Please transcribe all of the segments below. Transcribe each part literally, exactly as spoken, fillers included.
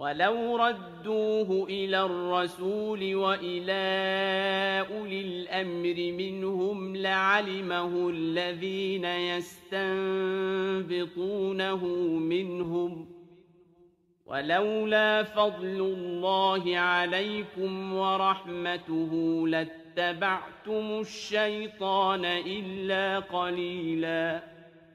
ولو ردوه إلى الرسول وإلى أولي الأمر منهم لعلمه الذين يستنبطونه منهم ولولا فضل الله عليكم ورحمته لاتبعتم الشيطان إلا قليلاً.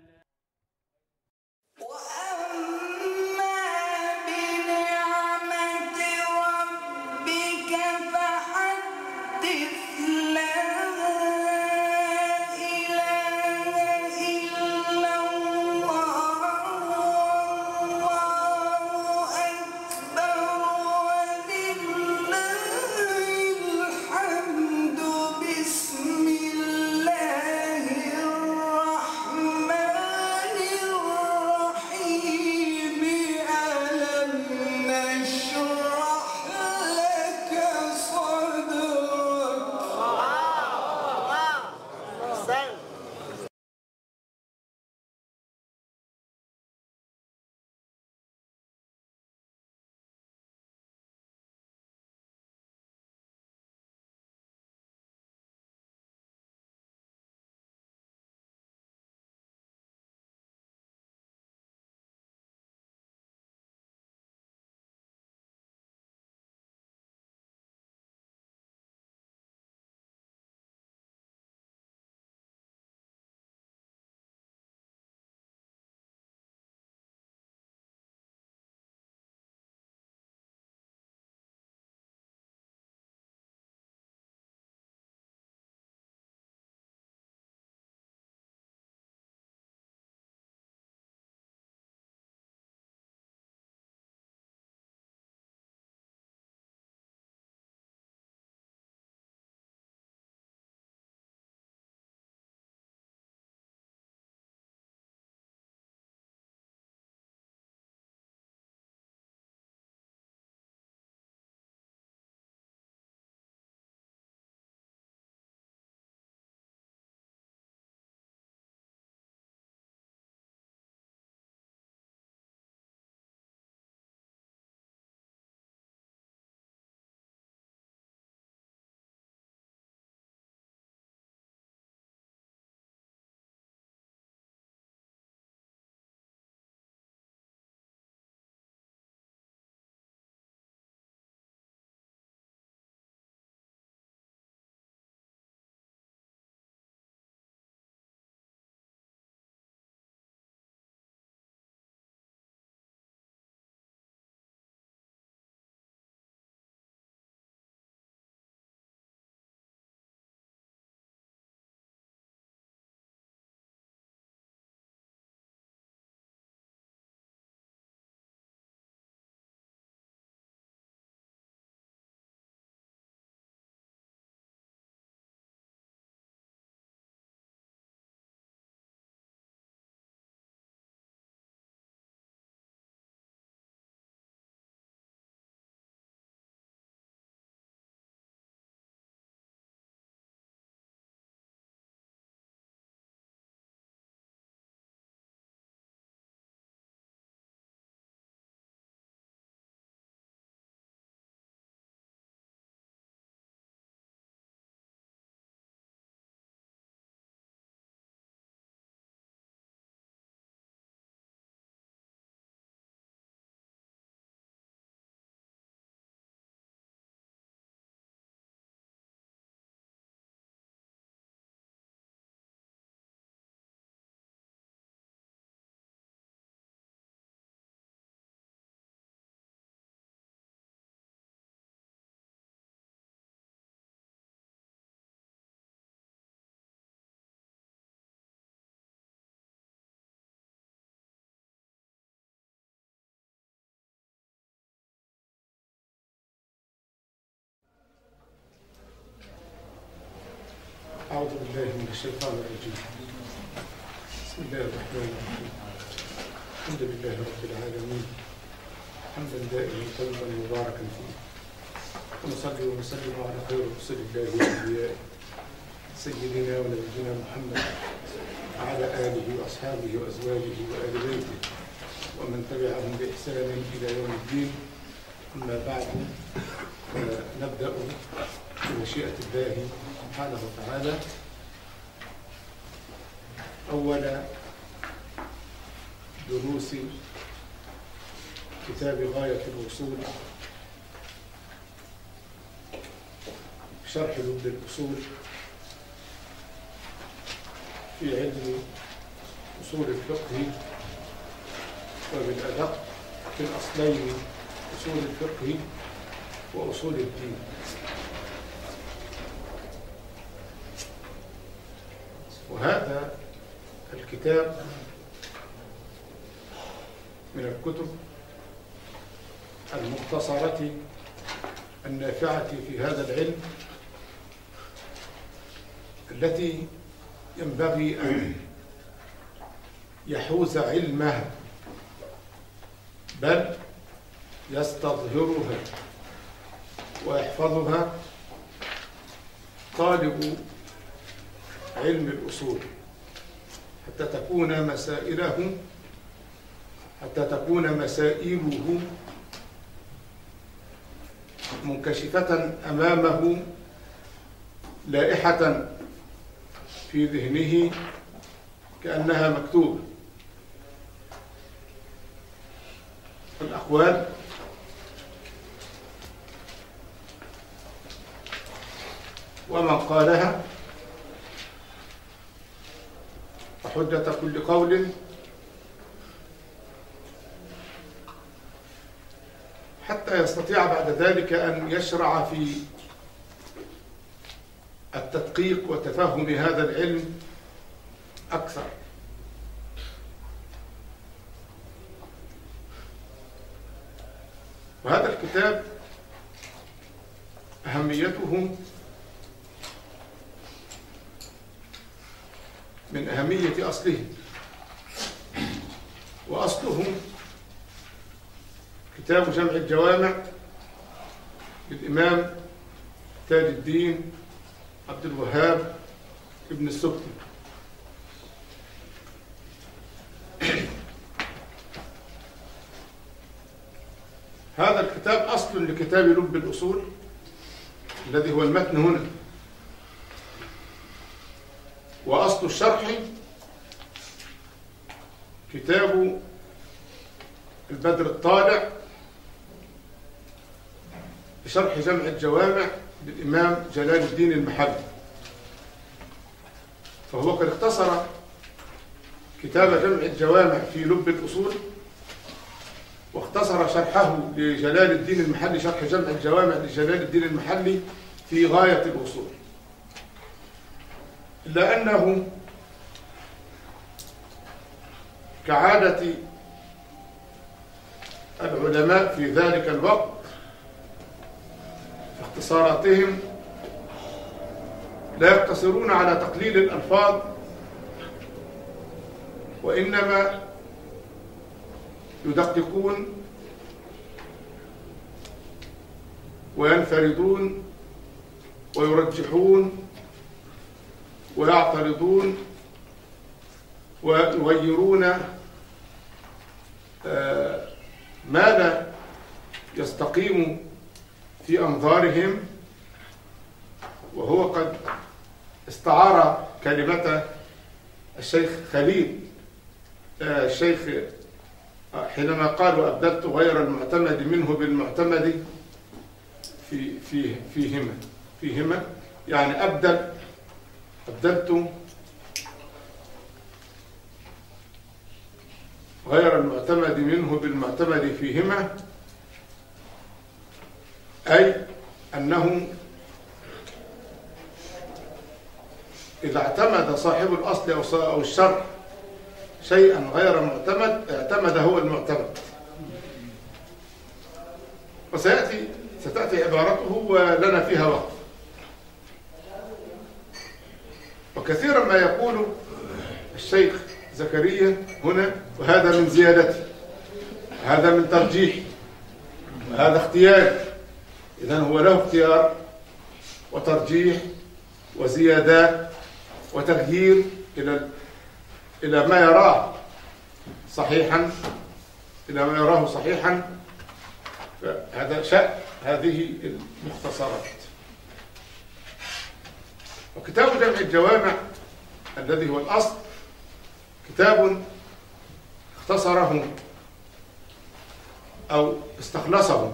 أعوذ بالله من الشيطان الرجيم. بسم الله الرحمن الرحيم. الحمد لله رب العالمين حمدا دائما طيبا مباركا فيه، ونصلي ونسلم على خير رسل الله وأنبيائه سيدنا ونبينا محمد وعلى آله وأصحابه وأزواجه وآل بيته ومن تبعهم بإحسان إلى يوم الدين. أما بعد نبدأ بمشيئة الله سبحانه وتعالى أول دروس كتاب غاية الوصول شرح لب الأصول في علم أصول الفقه، وبالأدق في الأصلين أصول الفقه وأصول الدين. وهذا الكتاب من الكتب المختصرة النافعة في هذا العلم التي ينبغي أن يحوز علمها بل يستظهرها ويحفظها طالب علم الأصول حتى تكون مسائله حتى تكون مسائله منكشفة أمامه لائحة في ذهنه كأنها مكتوبة. الأقوال ومن قالها وحجة كل قول حتى يستطيع بعد ذلك أن يشرع في التدقيق وتفهم هذا العلم أكثر. وهذا الكتاب أهميته من أهمية أصله، وأصله كتاب جمع الجوامع للإمام تاج الدين عبد الوهاب ابن السبكي. هذا الكتاب أصل لكتاب لب الأصول الذي هو المتن هنا، وأصل الشرح كتاب البدر الطالع بشرح جمع الجوامع للإمام جلال الدين المحلي. فهو قد اختصر كتاب جمع الجوامع في لب الأصول، واختصر شرحه لجلال الدين المحلي شرح جمع الجوامع لجلال الدين المحلي في غاية الوصول، إلا أنه كعادة العلماء في ذلك الوقت في اختصاراتهم لا يقتصرون على تقليل الألفاظ، وإنما يدققون وينفردون ويرجحون ويعترضون ويغيرون ما لا يستقيم في أنظارهم. وهو قد استعار كلمة الشيخ خليل الشيخ حينما قال وأبدلت غير المعتمد منه بالمعتمد في في فيهما فيهما يعني أبدل أبدلت غير المعتمد منه بالمعتمد فيهما، أي أنه إذا اعتمد صاحب الأصل أو الشرع شيئا غير معتمد اعتمد هو المعتمد. وسيأتي ستأتي عبارته ولنا فيها وقف. وكثيرا ما يقول الشيخ زكريا هنا وهذا من زيادته، هذا من ترجيح، وهذا اختيار. إذن هو له اختيار وترجيح وزيادات وتغيير إلى إلى ما يراه صحيحا إلى ما يراه صحيحا فهذا شأن هذه المختصرات. وكتاب جمع الجوامع الذي هو الأصل كتاب اختصره أو استخلصه.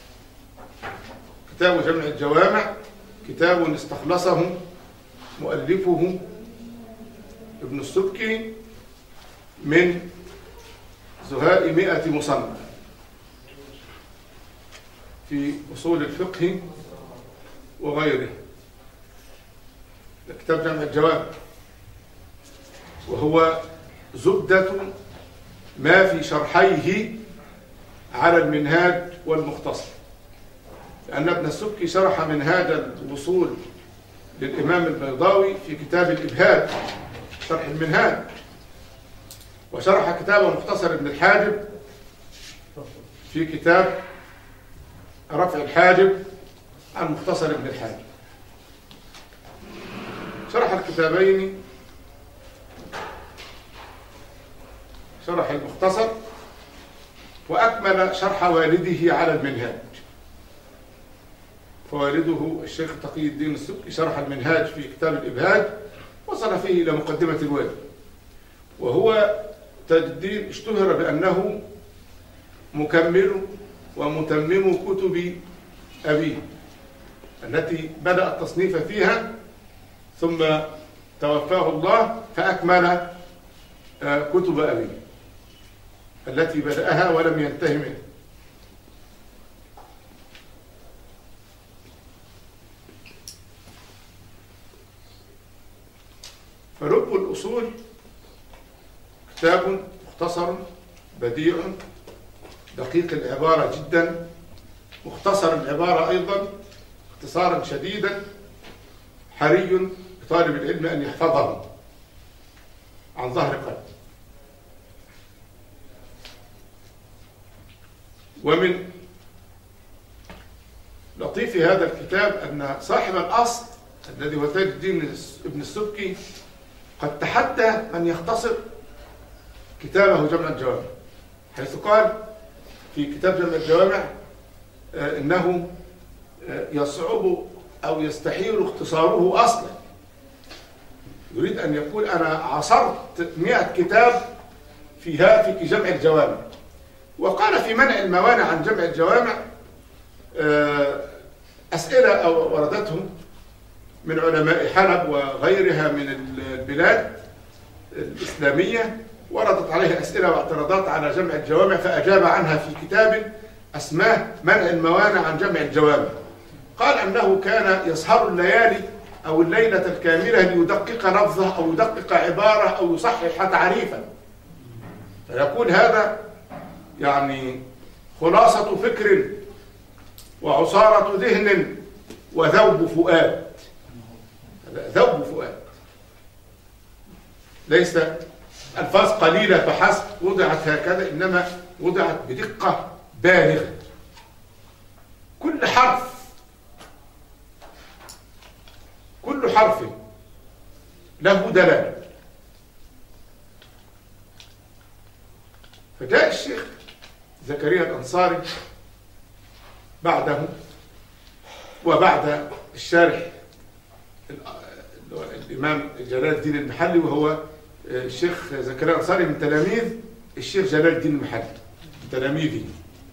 كتاب جمع الجوامع كتاب استخلصه مؤلفه ابن السبكي من زهاء مئة مصنف في أصول الفقه وغيره. كتاب جمع الجوامع وهو زبدة ما في شرحيه على المنهاج والمختصر، لأن ابن السبكي شرح منهاج الوصول للإمام البيضاوي في كتاب الإبهاج شرح المنهاج، وشرح كتاب مختصر ابن الحاجب في كتاب رفع الحاجب عن مختصر ابن الحاجب. شرح الكتابين، شرح المختصر وأكمل شرح والده على المنهاج. فوالده الشيخ تقي الدين السبكي شرح المنهاج في كتاب الإبهاج، وصل فيه إلى مقدمة الوالد، وهو تاج الدين اشتهر بأنه مكمل ومتمم كتب أبيه التي بدأ التصنيف فيها ثم توفاه الله فأكمل كتب أبيه التي بدأها ولم ينتهي منها. فلب الأصول كتاب مختصر بديع دقيق العبارة جدا، مختصر العبارة أيضا اختصارا شديدا، حري بطالب العلم أن يحفظه عن ظهر قلب. ومن لطيف هذا الكتاب أن صاحب الأصل الذي هو تاج الدين ابن السبكي قد تحدى من يختصر كتابه جمع الجوامع، حيث قال في كتاب جمع الجوامع إنه يصعب أو يستحيل اختصاره أصلا. يريد أن يقول أنا عصرت مئة كتاب فيها في جمع الجوامع. وقال في منع الموانع عن جمع الجوامع أسئلة أو وردتهم من علماء حلب وغيرها من البلاد الإسلامية، وردت عليه أسئلة واعتراضات على جمع الجوامع فأجاب عنها في كتاب اسماه منع الموانع عن جمع الجوامع. قال أنه كان يسهر الليالي أو الليلة الكاملة ليدقق لفظه أو يدقق عبارة أو يصحح تعريفا، فيقول هذا يعني خلاصة فكر وعصارة ذهن وذوب فؤاد. ذوب فؤاد ليس ألفاظ قليلة فحسب وضعت هكذا، إنما وضعت بدقة بالغة، كل حرف كل حرف له دلالة. فجاء الشيخ زكريا الأنصاري بعده وبعد الشارح الإمام جلال الدين المحلي، وهو الشيخ زكريا الأنصاري من تلاميذ الشيخ جلال الدين المحلي من تلاميذه.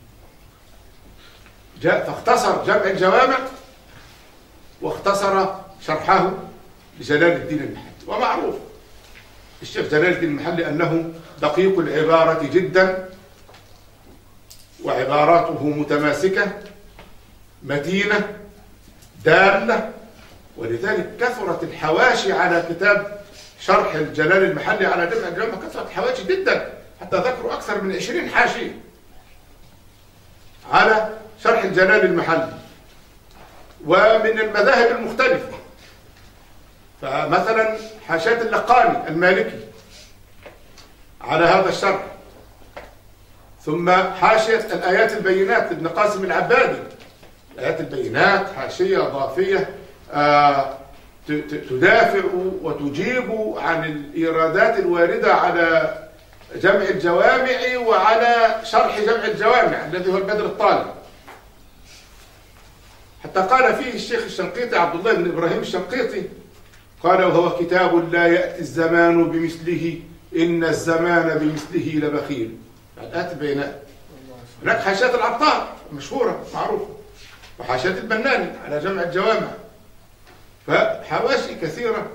جاء فاختصر جمع الجوامع واختصر شرحه لجلال الدين المحلي. ومعروف الشيخ جلال الدين المحلي أنه دقيق العبارة جدا، وعباراته متماسكة متينة دالة، ولذلك كثرت الحواشي على كتاب شرح الجلال المحلي على جمع الجوامع، كثرت الحواشي جدا حتى ذكروا أكثر من عشرين حاشية على شرح الجلال المحلي ومن المذاهب المختلفة. فمثلا حاشية اللقاني المالكي على هذا الشرح، ثم حاشية الآيات البينات ابن قاسم العبادي، آيات البينات حاشية ضافية آه تدافع وتجيب عن الإيرادات الواردة على جمع الجوامع وعلى شرح جمع الجوامع الذي هو البدر الطالب. حتى قال فيه الشيخ الشنقيطي عبد الله بن إبراهيم الشنقيطي، قال: وهو كتاب لا يأتي الزمان بمثله، إن الزمان بمثله لبخيل. الآت بينات. هناك حاشية العطار مشهورة معروفة، وحاشية البناني على جمع الجوامع، فحواشي كثيرة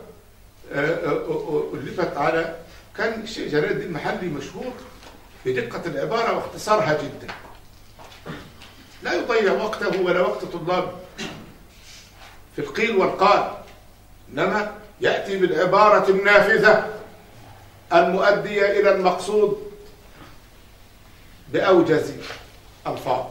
ألفت على. كان الشيخ جلال الدين المحلي مشهور بدقة العبارة واختصارها جدا، لا يضيع وقته ولا وقت طلابه في القيل والقال، إنما يأتي بالعبارة النافذة المؤدية إلى المقصود بأوجز ألفاظ.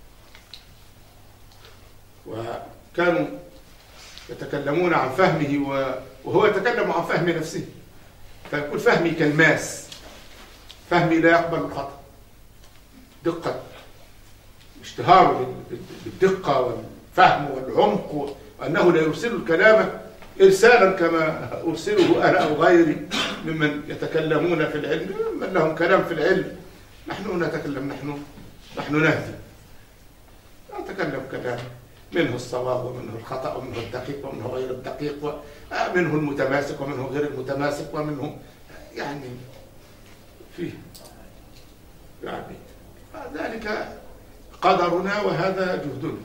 وكانوا يتكلمون عن فهمه وهو يتكلم عن فهم نفسه، فيقول: فهمي كالماس، فهمي لا يقبل الخطأ. دقة، اشتهاره بالدقة والفهم والعمق، وأنه لا يرسل الكلام إرسالا كما أرسله أنا أو غيري ممن يتكلمون في العلم، من لهم كلام في العلم. نحن نتكلم، نحن نحن نهدي، نتكلم كلام منه الصواب ومنه الخطأ ومنه الدقيق ومنه غير الدقيق، ومنه المتماسك ومنه غير المتماسك، ومنه يعني فيه يعني ذلك قدرنا وهذا جهدنا.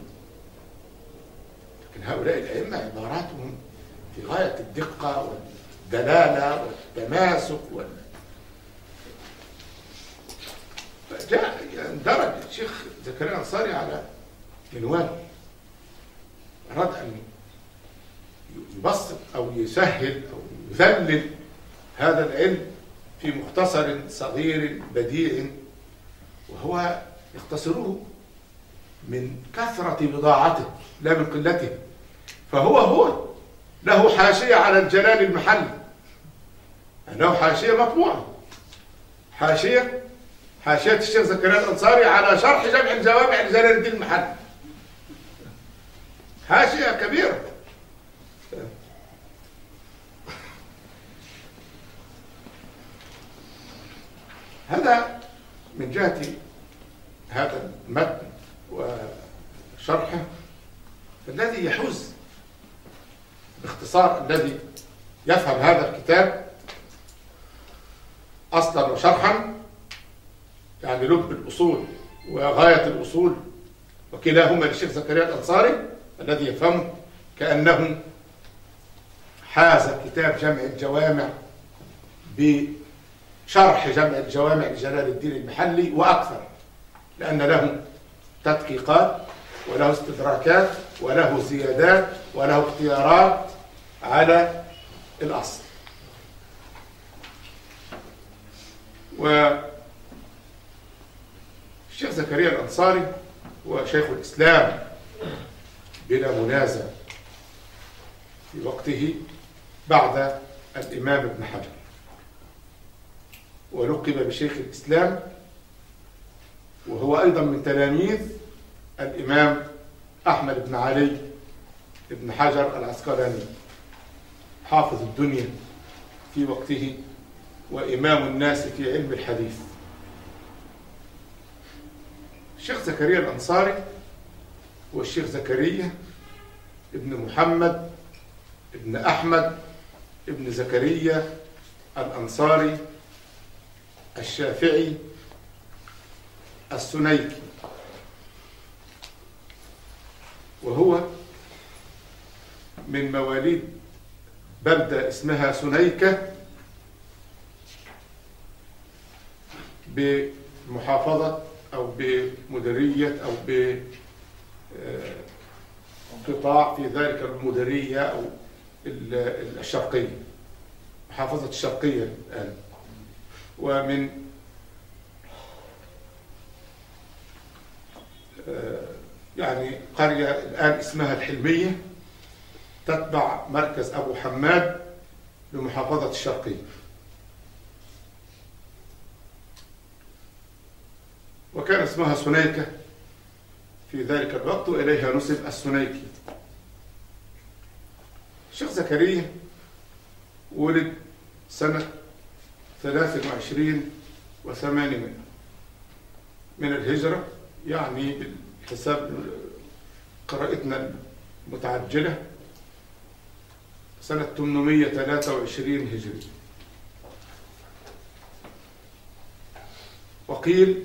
لكن هؤلاء الأئمة عباراتهم في غاية الدقة والدلالة والتماسك وال... فجاء اندرج الشيخ زكريا الأنصاري على عنوان، أراد أن يبسط أو يسهل أو يذلل هذا العلم في مختصر صغير بديع، وهو يختصره من كثرة بضاعته لا من قلته. فهو هو له حاشية على الجلال المحلي، له حاشية مطبوعة، حاشية حاشية الشيخ زكريا الأنصاري على شرح جمع الجوامع لجلال الدين المحلي، حاشية كبيرة. هذا من جهة هذا المتن وشرحه الذي يحوز باختصار الذي يفهم هذا الكتاب أصلا وشرحا، يعني لب الأصول وغاية الأصول، وكلاهما للشيخ زكريا الأنصاري الذي يفهمه كأنه حاز كتاب جمع الجوامع بشرح جمع الجوامع لجلال الدين المحلي وأكثر، لأن له تدقيقات وله استدراكات وله زيادات وله اختيارات على الأصل. والشيخ زكريا الأنصاري هو شيخ الإسلام بلا منازع في وقته بعد الإمام ابن حجر، ولقب بشيخ الإسلام، وهو أيضا من تلاميذ الإمام أحمد بن علي بن حجر العسقلاني، حافظ الدنيا في وقته وإمام الناس في علم الحديث. الشيخ زكريا الأنصاري هو الشيخ زكريا ابن محمد ابن أحمد ابن زكريا الأنصاري الشافعي السنيكي، وهو من مواليد بلدة اسمها سنيكة بمحافظة أو بمديرية أو بقطاع في ذلك المديرية أو الشرقية، محافظة الشرقية الآن. ومن يعني قرية الآن اسمها الحلمية تتبع مركز أبو حماد بمحافظة الشرقية. وكان اسمها سنيكة في ذلك الوقت، وإليها نسب السنيكي. الشيخ زكريا ولد سنة ثلاث وعشرين وثمانمائة من الهجرة، يعني بالحساب قراءتنا متعجلة سنة ثمانمائة وثلاثة وعشرين هجري. وقيل،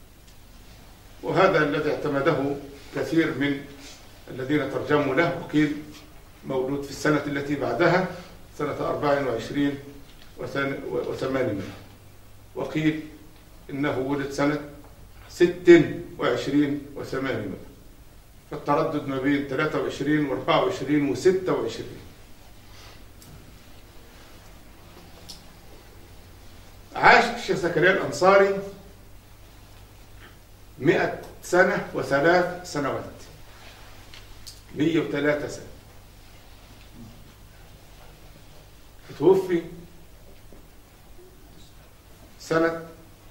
وهذا الذي اعتمده كثير من الذين ترجموا له، وقيل مولود في السنة التي بعدها سنة أربع وعشرين وثمانمائة، وقيل إنه ولد سنة ست وعشرين وثمانمائة، فالتردد ما بين ثلاثة وعشرين وأربعة وعشرين وستة وعشرين. عاش الشيخ زكريا الأنصاري مئة سنة وثلاث سنوات، مئة وثلاثة سنة. توفي سنة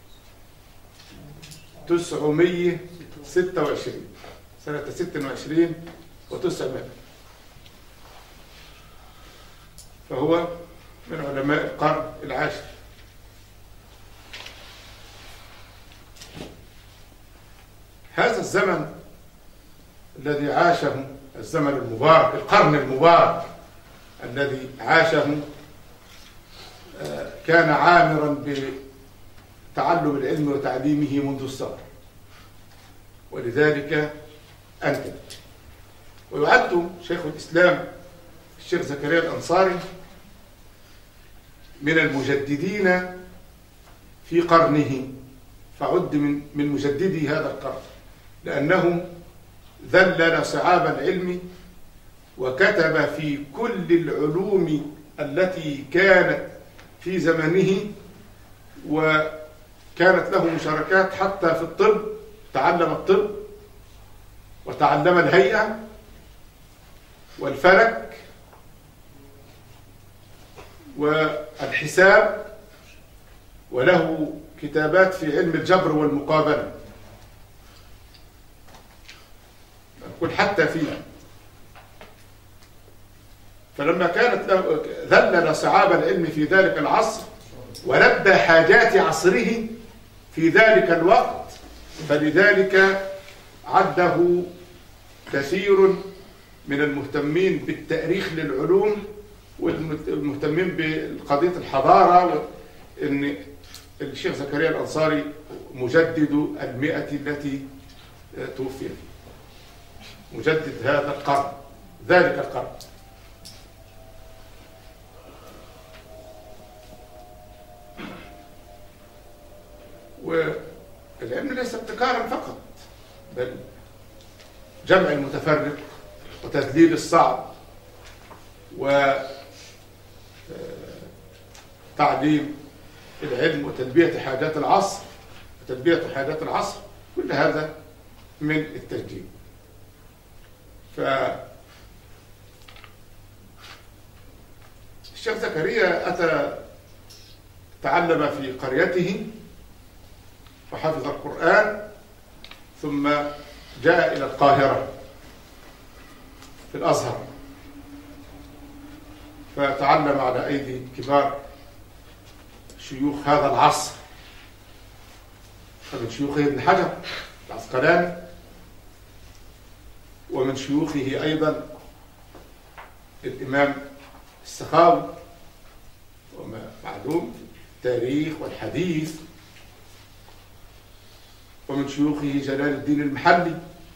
تسعمائة وستة وعشرين، سنة ستة وعشرين وتسعمائة، فهو من علماء القرن العاشر. هذا الزمن الذي عاشه، الزمن المبارك، القرن المبارك الذي عاشه، كان عامرا بتعلم العلم وتعليمه منذ الصغر، ولذلك أنتج. ويعد شيخ الإسلام الشيخ زكريا الأنصاري من المجددين في قرنه، فعد من من مجددي هذا القرن، لأنه ذلل صعاب العلم وكتب في كل العلوم التي كانت في زمنه، وكانت له مشاركات حتى في الطب، تعلم الطب وتعلم الهيئة والفلك والحساب، وله كتابات في علم الجبر والمقابلة، نقول حتى فيها. فلما كانت له ذلل صعاب العلم في ذلك العصر ولبى حاجات عصره في ذلك الوقت، فلذلك عده كثير من المهتمين بالتاريخ للعلوم والمهتمين بقضية الحضارة، إن الشيخ زكريا الأنصاري مجدد المئة التي توفي فيها، مجدد هذا القرن، ذلك القرن. والعلم ليس ابتكارا فقط، بل جمع المتفرق وتذليل الصعب وتعليم العلم وتلبية حاجات العصر وتلبية حاجات العصر، كل هذا من التجديد. فالشيخ زكريا أتى تعلم في قريته وحفظ القرآن، ثم جاء إلى القاهرة في الأزهر، فتعلم على أيدي كبار شيوخ هذا العصر، فمن شيوخه ابن حجر العسقلاني، ومن شيوخه أيضا الإمام السخاوي، وما معلوم التاريخ والحديث، ومن شيوخه جلال الدين المحلي،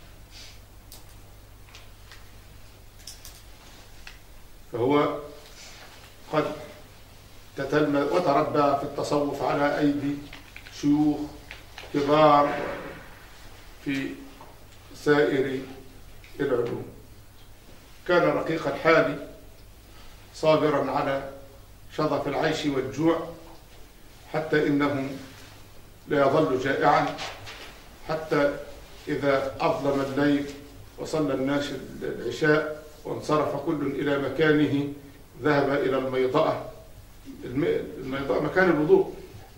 فهو قد تتلمذ وتربى في التصوف على أيدي شيوخ كبار في سائر العلوم. كان رقيق الحال صابرا على شظف العيش والجوع، حتى إنه لا يظل جائعا حتى إذا أظلم الليل وصلى الناس العشاء وانصرف كل إلى مكانه ذهب إلى الميضأة. الميضأة مكان الوضوء،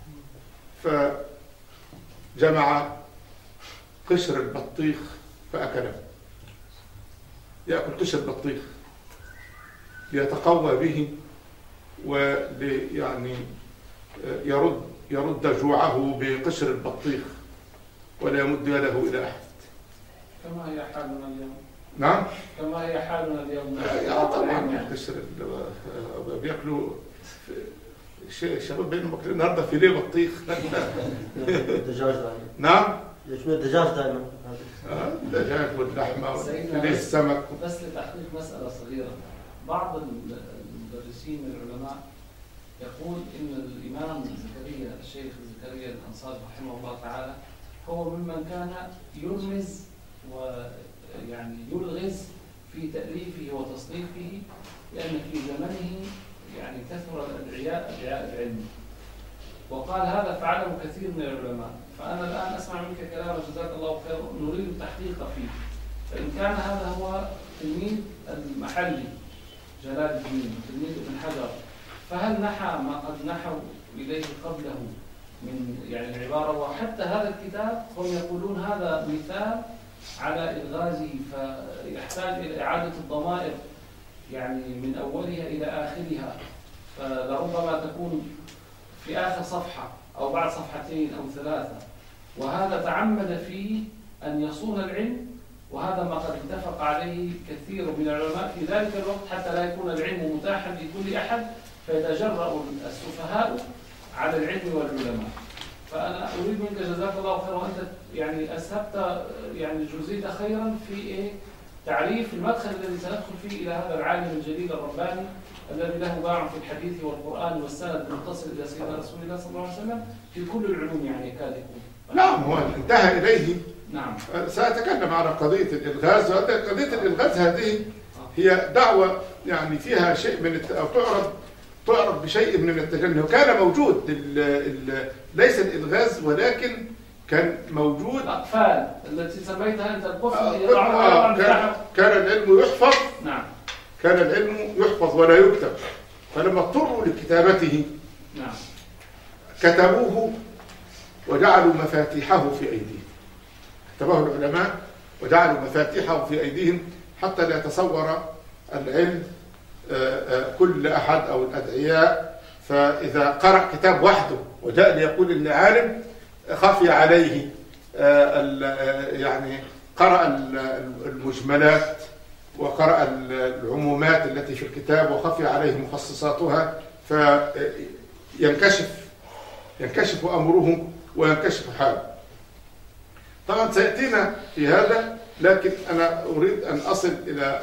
فجمع قشر البطيخ فأكله، يأكل قشر البطيخ ليتقوى به وليعني يرد يرد جوعه بقشر البطيخ ولا يمد يده إلى أحد. كما هي حالنا اليوم. نعم كما هي حالنا اليوم. يا طبعا منتشر بياكلوا الشباب بينهم باكلين النهارده فيليه بطيخ. الدجاج دائما. نعم يشمل الدجاج دائما. اه الدجاج واللحمه وفيليه السمك. بس لتحقيق مساله صغيره، بعض المدرسين من العلماء يقول ان الامام زكريا الشيخ زكريا الانصاري رحمه الله تعالى هو ممن كان يرمز ويعني يلغز في تأليفه وتصنيفه، لأن في زمنه يعني كثر الأدعياء أدعياء العلم، وقال هذا فعله كثير من العلماء. فأنا الآن أسمع منك كلام جزاك الله خير نريد التحقيق فيه، فإن كان هذا هو تلميذ المحلي جلال الدين وتلميذ ابن حجر، فهل نحى ما قد نحوا إليه قبله من يعني العبارة؟ وحتى هذا الكتاب هم يقولون هذا مثال على إلغازه، فيحتاج إلى إعادة الضمائر يعني من أولها إلى آخرها، فلربما تكون في آخر صفحة أو بعد صفحتين أو ثلاثة، وهذا تعمد فيه أن يصون العلم، وهذا ما قد اتفق عليه كثير من العلماء في ذلك الوقت، حتى لا يكون العلم متاحا لكل أحد فيتجرأ السفهاء على العلم والعلماء. فأنا أريد منك جزاك الله خيرا، وأنت يعني أسهبت يعني جزيت خيرا في إيه تعريف المدخل الذي سندخل فيه إلى هذا العالم الجليل الرباني الذي له باع في الحديث والقرآن والسند المتصل إلى سيدنا رسول الله صلى الله عليه وسلم في كل العلوم يعني يكاد يكون. نعم هو انتهى إليه. نعم. سأتكلم على قضية الإلغاز، وقضية الإلغاز هذه هي دعوة يعني فيها شيء من الت... أو تعرض تعرض بشيء من التجنب، وكان موجود ال... ال... ليس الإلغاز ولكن كان موجود الأقفال التي سميتها أنت القفل. آه كان... كان العلم يحفظ. نعم. كان العلم يحفظ ولا يكتب، فلما اضطروا لكتابته نعم كتبوه وجعلوا مفاتيحه في أيديهم. كتبه العلماء وجعلوا مفاتيحه في أيديهم حتى لا يتصور العلم كل أحد أو الأدعياء، فإذا قرأ كتاب وحده وجاء ليقول إن عالم خفي عليه يعني قرأ المجملات وقرأ العمومات التي في الكتاب وخفي عليه مخصصاتها، فينكشف ينكشف أمره وينكشف حاله. طبعا سيأتينا في هذا، لكن أنا أريد أن أصل إلى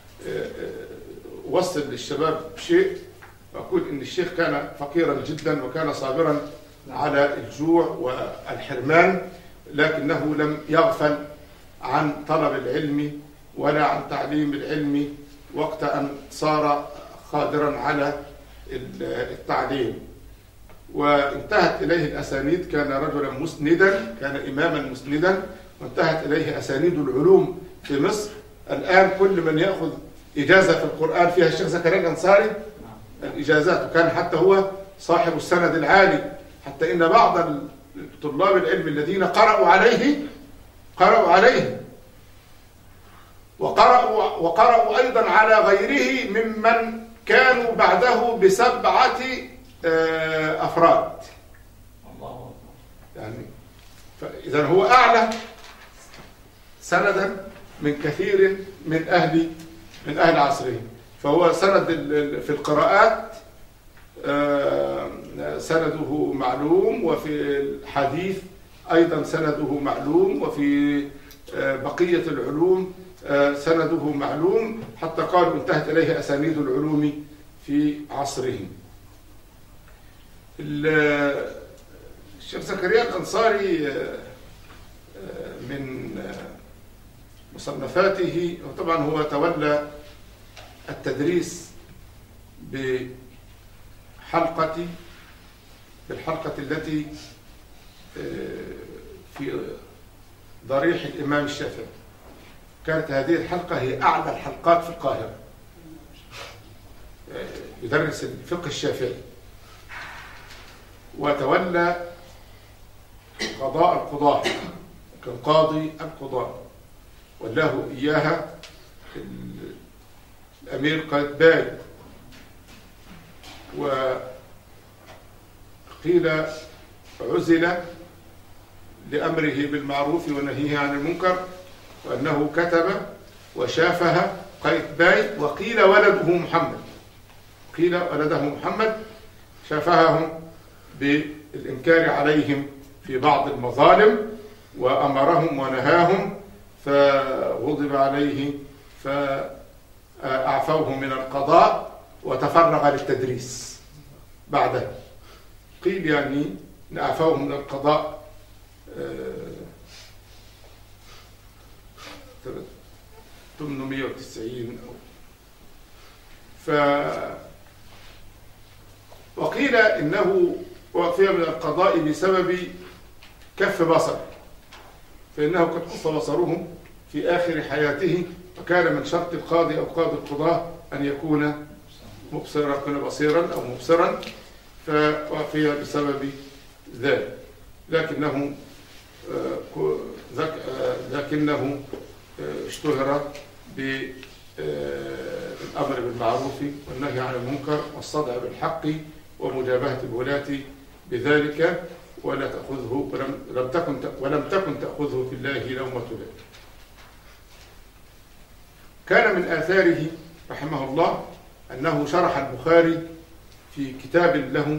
وصل للشباب شيء، وأقول إن الشيخ كان فقيرا جدا وكان صابرا على الجوع والحرمان، لكنه لم يغفل عن طلب العلم ولا عن تعليم العلم وقت أن صار قادرا على التعليم، وانتهت إليه الأسانيد. كان رجلا مسندا، كان إماما مسندا، وانتهت إليه أسانيد العلوم في مصر. الآن كل من يأخذ إجازة في القرآن فيها الشيخ زكريا الأنصاري الإجازات، وكان حتى هو صاحب السند العالي، حتى إن بعض طلاب العلم الذين قرأوا عليه قرأوا عليه وقرأوا, وقرأوا أيضا على غيره ممن كانوا بعده بسبعة أفراد. الله يعني فإذا هو أعلى سندا من كثير من أهل من أهل عصره، فهو سند في القراءات سنده معلوم، وفي الحديث أيضا سنده معلوم، وفي بقية العلوم سنده معلوم، حتى قالوا انتهت إليه أسانيد العلوم في عصره. الشيخ زكريا الأنصاري من مصنفاته، وطبعا هو تولى التدريس بحلقة بالحلقة التي في ضريح الإمام الشافعي. كانت هذه الحلقة هي أعلى الحلقات في القاهرة، يدرس الفقه الشافعي، وتولى قضاء القضاة، كان قاضي القضاة، ولاه إياها الأمير قايتباي. وقيل عزل لأمره بالمعروف ونهيه عن المنكر، وأنه كتب وشافها قايتباي، وقيل ولده محمد، قيل ولده محمد شافههم بالإنكار عليهم في بعض المظالم، وأمرهم ونهاهم فغضب عليه فأعفوه من القضاء وتفرغ للتدريس بعدها. قيل يعني أعفوه من القضاء ثمانمائة وتسعين أو ف وقيل إنه وفي من القضاء بسبب كف بصر، فإنه قد كف بصره في آخر حياته، وكان من شرط القاضي أو قاضي القضاة أن يكون مبصرا، يكون بصيرا أو مبصرا، فوفي بسبب ذلك. لكنه لكنه اشتهر بالأمر بالمعروف والنهي عن المنكر والصدع بالحق ومجابهة الولاة بذلك، ولا تأخذه ولم لم تكن ولم تكن تأخذه في الله لومة لائم. كان من آثاره رحمه الله أنه شرح البخاري في كتاب له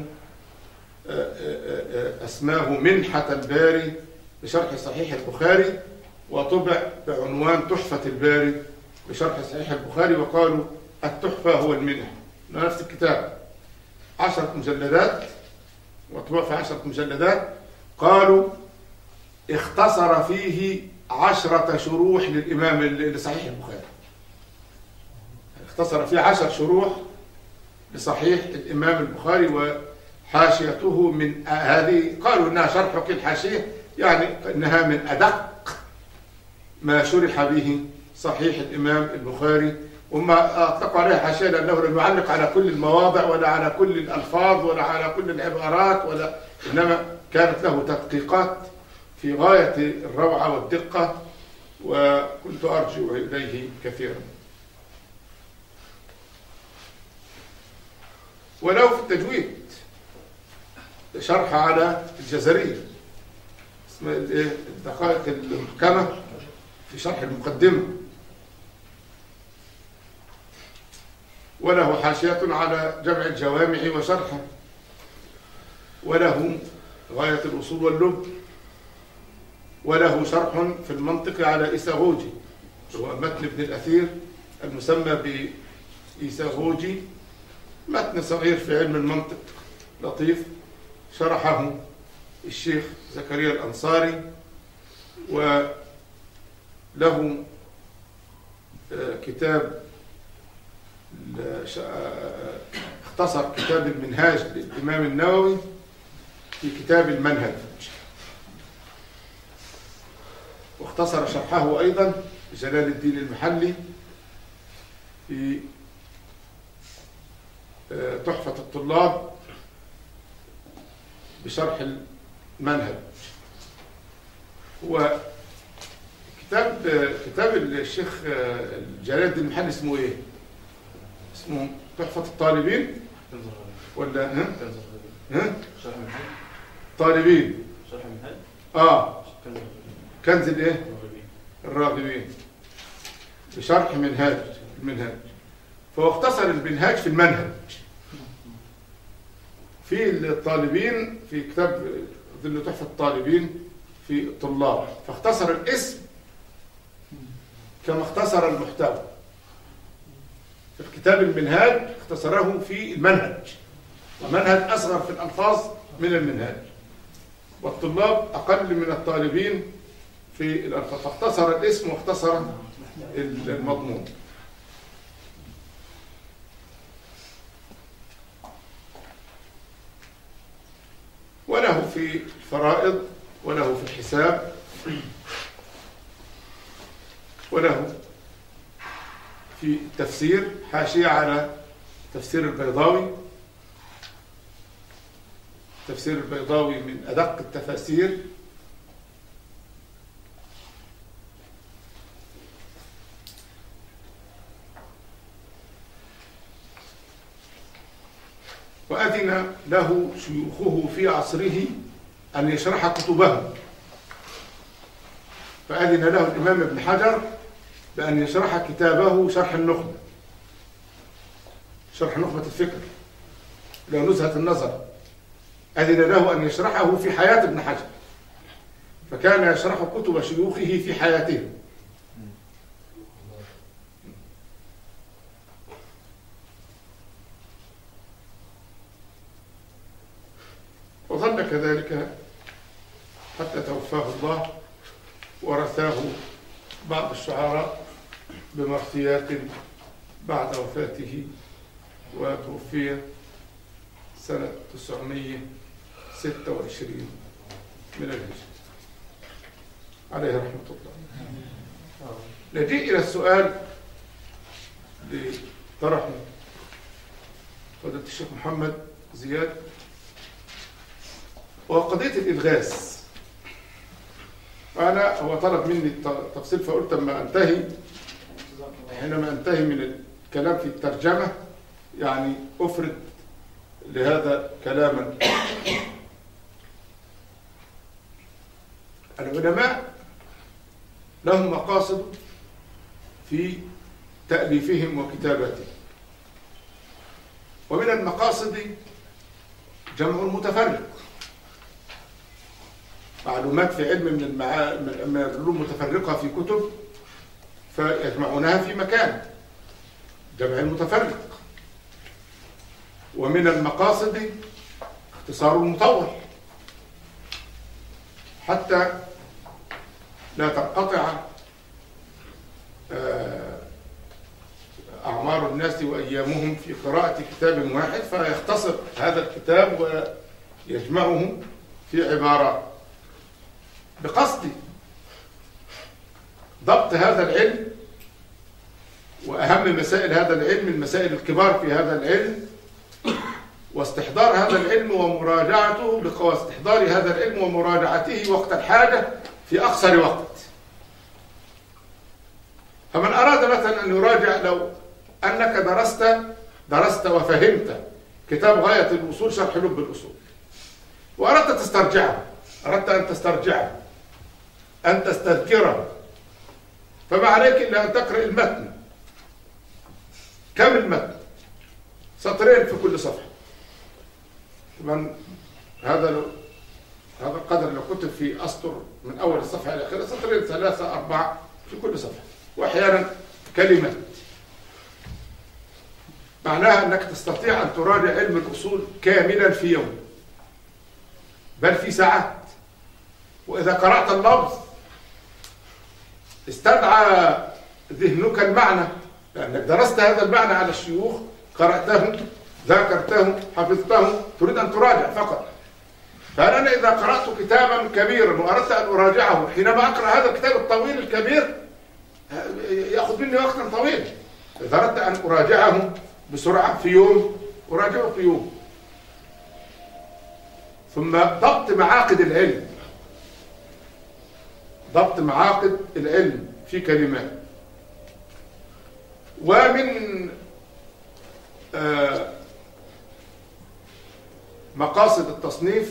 أسماه منحة الباري بشرح صحيح البخاري، وطبع بعنوان تحفة الباري بشرح صحيح البخاري، وقالوا التحفة هو المنح، نفس الكتاب عشرة مجلدات وطبع في عشرة مجلدات. قالوا اختصر فيه عشرة شروح للإمام لصحيح البخاري، اختصر فيه عشر شروح لصحيح الإمام البخاري، وحاشيته من هذه قالوا إنها شرح كالحاشية، يعني إنها من أدق ما شرح به صحيح الإمام البخاري، وما أطلقوا عليها حاشية لأنه لم يعلق على كل المواضع ولا على كل الألفاظ ولا على كل العبارات، ولا إنما كانت له تدقيقات في غاية الروعة والدقة، وكنت أرجو إليه كثيرا. ولو في التجويد شرح على الجزرية اسمه الدقائق المحكمة في شرح المقدمة، وله حاشية على جمع الجوامع وشرحه، وله غاية الأصول واللب، وله شرح في المنطق على إيساغوجي، هو متن ابن الأثير المسمى بإيساغوجي، متن صغير في علم المنطق لطيف، شرحه الشيخ زكريا الأنصاري. وله كتاب اختصر كتاب المنهاج للإمام النووي في كتاب المنهج، واختصر شرحه أيضا جلال الدين المحلي في تحفة الطلاب بشرح المنهج. هو كتاب كتاب الشيخ جلال الدين المحلي اسمه ايه؟ اسمه تحفة الطالبين ولا ها؟ ها؟ شرح المنهج طالبين شرح المنهج اه كنز الايه؟ الراغبين بشرح منهاج المنهاج. فهو اختصر المنهاج في المنهج في الطالبين في كتاب ظل تحفة الطالبين في الطلاب، فاختصر الاسم كما اختصر المحتوى. في كتاب المنهاج اختصره في المنهج، ومنهج أصغر في الألفاظ من المنهاج، والطلاب أقل من الطالبين في الألفاظ، فاختصر الاسم واختصر المضمون. وله في الفرائض، وله في الحساب، وله في التفسير حاشية على تفسير البيضاوي. تفسير البيضاوي من أدق التفاسير، وأذن له شيوخه في عصره أن يشرح كتبهم، فأذن له الإمام ابن حجر بأن يشرح كتابه شرح النخبة، شرح نخبة الفكر لو نزهة النظر، أذن له أن يشرحه في حياة ابن حجر، فكان يشرح كتب شيوخه في حياتهم. وظل كذلك حتى توفاه الله، ورثاه بعض الشعراء بمرثيات بعد وفاته، وتوفي سنة تسعمائة وستة وعشرين من الهجرة عليه رحمة الله. نجيء إلى السؤال لطرحه فضيلة الشيخ محمد زياد، وقضية الإلغاز. وأنا هو طلب مني التفصيل، فقلت لما أنتهي حينما أنتهي من الكلام في الترجمة يعني أفرد لهذا كلاما. العلماء لهم مقاصد في تأليفهم وكتاباتهم، ومن المقاصد جمع المتفرق، معلومات في علم من المعا... من العلوم متفرقة في كتب فيجمعونها في مكان، جمع المتفرق. ومن المقاصد اختصار المطول حتى لا تنقطع أعمار الناس وأيامهم في قراءة كتاب واحد، فيختصر هذا الكتاب ويجمعه في عبارات بقصد ضبط هذا العلم وأهم مسائل هذا العلم، المسائل الكبار في هذا العلم، واستحضار هذا العلم ومراجعته، واستحضار هذا العلم ومراجعته وقت الحاجة في أقصر وقت. فمن أراد مثلا أن يراجع، لو أنك درست درست وفهمت كتاب غاية الوصول شرح لب الأصول، وأردت تسترجعه، أردت أن تسترجعه، أن تستذكره، فما عليك إلا أن تقرأ المتن. كم المتن؟ سطرين في كل صفحة. طبعا هذا لو هذا القدر لو كتب في أسطر من أول الصفحة إلى آخرها، سطرين ثلاثة أربعة في كل صفحة، وأحيانا كلمة. معناها أنك تستطيع أن تراجع علم الأصول كاملا في يوم، بل في ساعات. وإذا قرأت اللفظ استدعى ذهنك المعنى، لأنك درست هذا المعنى على الشيوخ، قرأته، ذاكرته، حفظته، تريد أن تراجع فقط. فأنا إذا قرأت كتابا كبيرا وأردت أن أراجعه، حينما أقرأ هذا الكتاب الطويل الكبير يأخذ مني وقتا طويلا. إذا أردت أن أراجعه بسرعة في يوم، أراجعه في يوم. ثم ضبط معاقد العلم، ضبط معاقد العلم في كلمات. ومن آه مقاصد التصنيف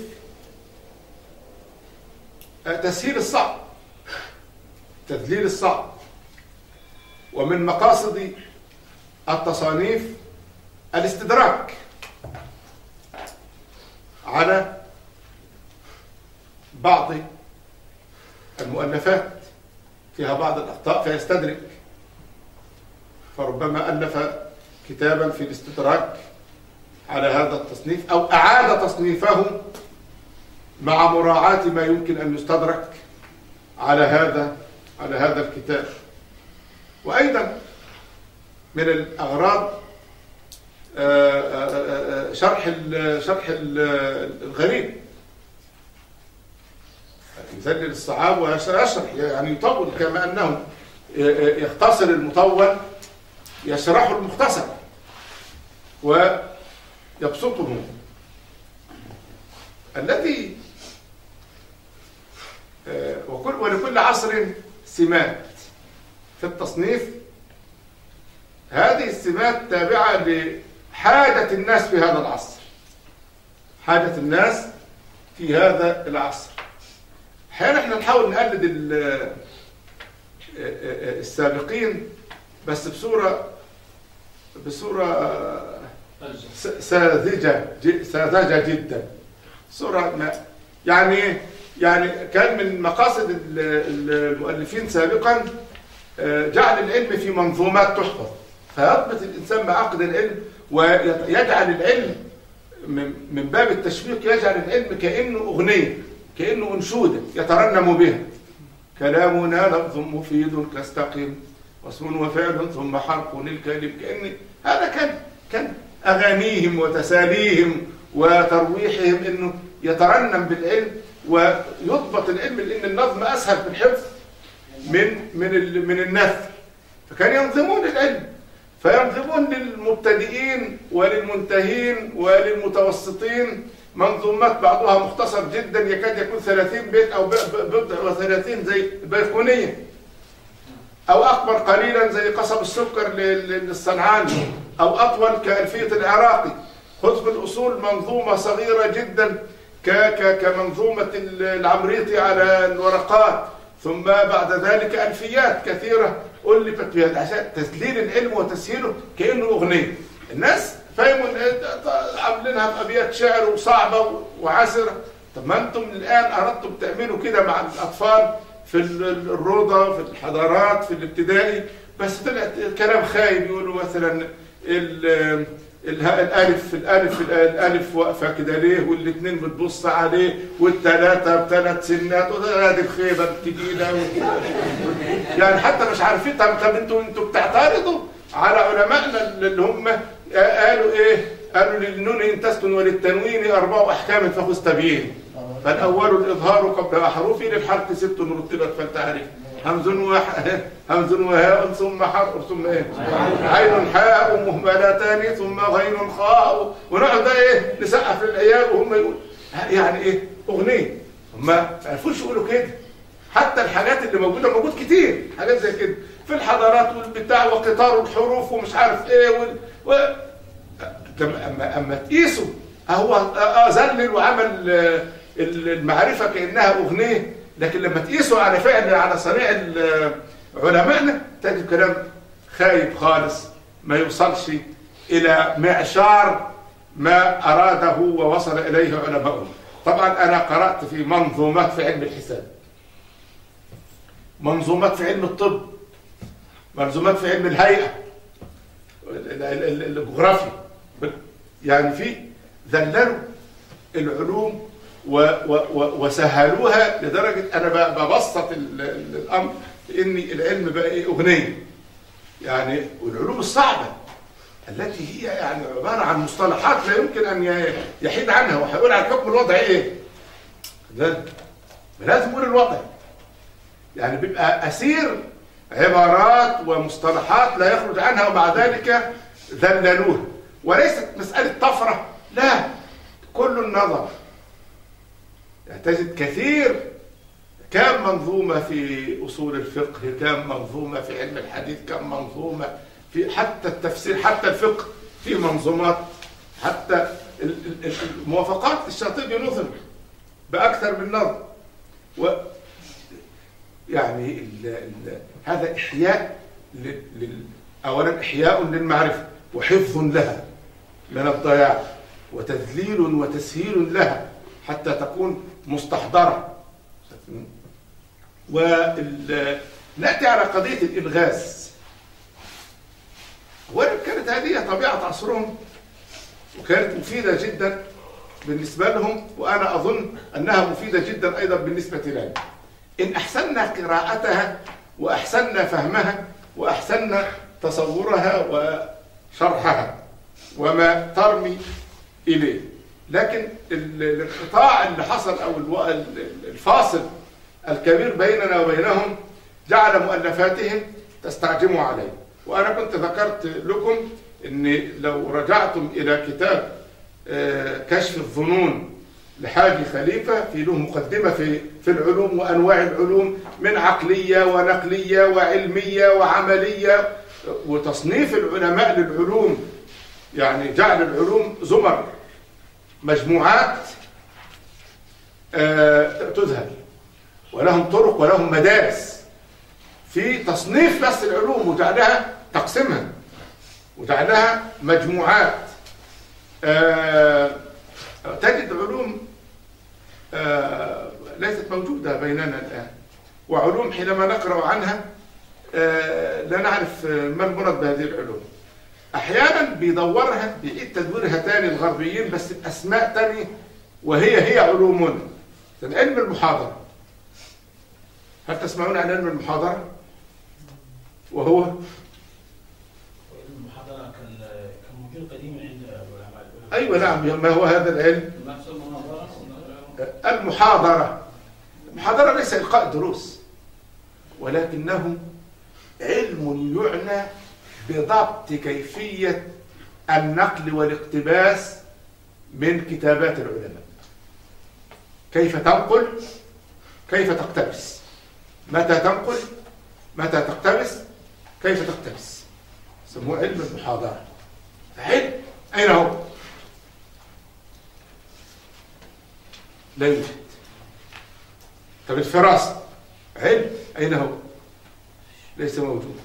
آه تسهيل الصعب، تذليل الصعب. ومن مقاصد التصانيف الاستدراك على بعض المؤلفات فيها بعض الأخطاء فيستدرك، فربما ألف كتابا في الاستدراك على هذا التصنيف، أو أعاد تصنيفه مع مراعاة ما يمكن أن يستدرك على هذا على هذا الكتاب. وأيضا من الأغراض شرح شرح الغريب، يذلل الصعاب ويشرح، يعني يطول، كما أنه يختصر المطول يشرح المختصر ويبسطه. الذي وكل ولكل عصر سمات في التصنيف، هذه السمات تابعة لحاجة الناس في هذا العصر، حاجة الناس في هذا العصر. احيانا احنا نحاول نقلد السابقين، بس بصورة بصورة ساذجة ساذجة جدا. صورة ما يعني يعني كان من مقاصد المؤلفين سابقا جعل العلم في منظومات تحفظ، فيضبط الإنسان بعقد العلم ويجعل العلم من باب التشويق، يجعل العلم كأنه أغنية، كأنه أنشودة يترنم بها. كلامنا لفظ مفيد كاستقيم، واسم وفعل ثم حرف للكلم. كأن هذا كان كان أغانيهم وتساليهم وترويحهم إنه يترنم بالعلم ويضبط العلم، لأن النظم أسهل في الحفظ من من من النثر. فكان ينظمون العلم، فينظمون للمبتدئين وللمنتهين وللمتوسطين منظومات بعضها مختصر جدا يكاد يكون ثلاثين بيت أو بضع وثلاثين زي البيقونية، أو أكبر قليلا زي قصب السكر للصنعاني، أو أطول كألفية العراقي. خذ بالأصول منظومة صغيرة جدا كمنظومة العمريطي على الورقات، ثم بعد ذلك ألفيات كثيرة ألفت بها عشان تسليل العلم وتسهيله كأنه أغنية. الناس فهموا عاملينها في أبيات شعر وصعبة وعسرة. طب ما أنتم الآن أردتم تعملوا كده مع الأطفال في الروضة في الحضارات في الابتدائي، بس طلع كلام خايب. يقولوا مثلا الالف الالف الالف واقفه كده ليه، والاثنين بتبص عليه، والثلاثه بثلاث سنات، وهذه الخيبه الثقيله يعني حتى مش عارفين. طب طب انتوا انتوا بتعترضوا على علمائنا اللي هم قالوا ايه؟ قالوا للنون ان تسكن وللتنوين اربع احكام فخذ تبيين، فالاول الاظهار قبل احرفه، للحرف ست رتبت فلتعرف، همز وح... همز وهاء ثم حرف ثم ايه؟ عين حاء مهملتان ثم غين خاء، ونقعد بقى ايه نسقف للعيال وهم يقول يعني ايه اغنيه. هم ما عرفوش يقولوا كده. حتى الحاجات اللي موجوده موجود كتير حاجات زي كده في الحضارات والبتاع وقطار الحروف ومش عارف ايه وال... و... اما اما تقيسوا هو اه ذلل وعمل المعرفه كانها اغنيه، لكن لما تقيسوا على فعل على صنيع علمائنا تجد كلام خايب خالص ما يوصلش الى معشار ما اراده ووصل اليه علماؤنا. طبعا انا قرات في منظومات في علم الحساب، منظومات في علم الطب، منظومات في علم الهيئه، الجغرافيا، يعني في ذللوا العلوم و و و وسهلوها لدرجه انا ببسط الامر ان العلم بقى ايه اغنيه. يعني والعلوم الصعبه التي هي يعني عباره عن مصطلحات لا يمكن ان يحيد عنها، وهيقول على الحكم الوضعي ايه؟ لازم يقول الوضع، يعني بيبقى اسير عبارات ومصطلحات لا يخرج عنها، ومع ذلك ذللوها. وليست مساله طفره، لا، كل النظر. يعني تجد كثير، كم منظومة في أصول الفقه، كم منظومة في علم الحديث، كم منظومة في حتى التفسير، حتى الفقه في منظومات، حتى الموافقات الشاطبي نظم بأكثر من نظم. و يعني ال ال هذا إحياء لل أولا إحياء للمعرفة وحفظ لها من الضياع، وتذليل وتسهيل لها حتى تكون مستحضرة. ونأتي على قضية الإلغاز. أولا كانت هذه طبيعة عصرهم وكانت مفيدة جدا بالنسبة لهم، وأنا أظن أنها مفيدة جدا أيضا بالنسبة لنا إن أحسننا قراءتها وأحسننا فهمها وأحسننا تصورها وشرحها وما ترمي إليه. لكن الانقطاع اللي حصل أو الفاصل الكبير بيننا وبينهم جعل مؤلفاتهم تستعجموا عليه. وأنا كنت ذكرت لكم أن لو رجعتم إلى كتاب كشف الظنون لحاجي خليفة، في له مقدمة في في العلوم وأنواع العلوم من عقلية ونقلية وعلمية وعملية، وتصنيف العلماء للعلوم، يعني جعل العلوم زمر مجموعات تذهل، ولهم طرق ولهم مدارس في تصنيف بس العلوم وجعلها تقسيمها وجعلها مجموعات. آه تجد علوم آه ليست موجودة بيننا الآن، وعلوم حينما نقرأ عنها آه لا نعرف ما المراد بهذه العلوم. أحيانا بيدورها بيعيد تدويرها تاني الغربيين بس بأسماء تانية وهي هي علومنا. علم المحاضرة، هل تسمعون عن علم المحاضرة؟ وهو المحاضرة كان كان موجود قديما عند العلماء. أيوة نعم. ما هو هذا العلم؟ المحاضرة. المحاضرة ليس إلقاء دروس، ولكنه علم يعنى بضبط كيفية النقل والاقتباس من كتابات العلماء. كيف تنقل، كيف تقتبس، متى تنقل، متى تقتبس، كيف تقتبس. سموه علم المحاضرة. علم أين هو؟ لا يوجد. طب الفراسة علم أين هو؟ ليس موجود.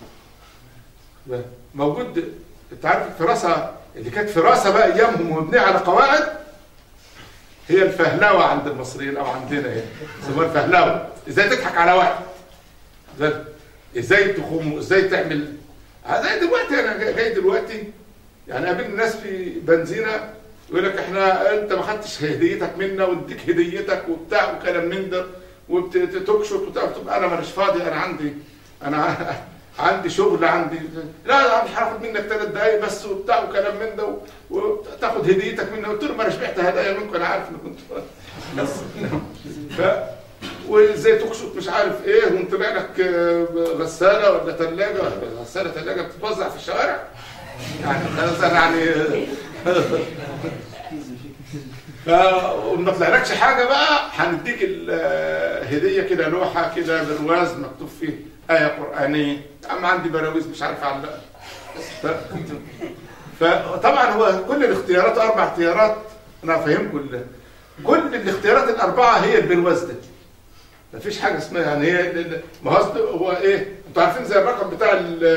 موجود. انت عارف الفراسة اللي كانت فراسة بقى ايامهم ومبنية على قواعد هي الفهلوة عند المصريين او عندنا هنا اسمها الفهلوة. ازاي تضحك على واحد، ازاي تخم، ازاي تعمل. زي دلوقتي انا جاي دلوقتي يعني قابلنا ناس في بنزينة يقول لك احنا انت ما خدتش هديتك منا ونديك هديتك وبتاع وكلام من ده وبتكشف وبتاع. انا مش فاضي، انا عندي انا عندي شغل، عندي لا لا مش هاخد منك ثلاث دقايق بس وبتاع وكلام من ده وتاخد هديتك مني. قلت له ما انا شبعت هدايا منكم، انا عارف ان كنت بس ف وازاي تكشف مش عارف ايه وطلع لك غساله ولا ثلاجه ولا غساله ثلاجه بتتوزع في الشوارع يعني يعني ف وما طلعلكش حاجه بقى هنديك الهديه كده لوحه كده برواز مكتوب فيه آية قرآنية. عم عندي براويز مش عارف اعلقها. فطبعا هو كل الاختيارات اربع اختيارات انا فاهمكم. كل الاختيارات الاربعه هي البرواز ده. مفيش حاجه اسمها يعني هي ما هو ايه انتوا عارفين زي الرقم بتاع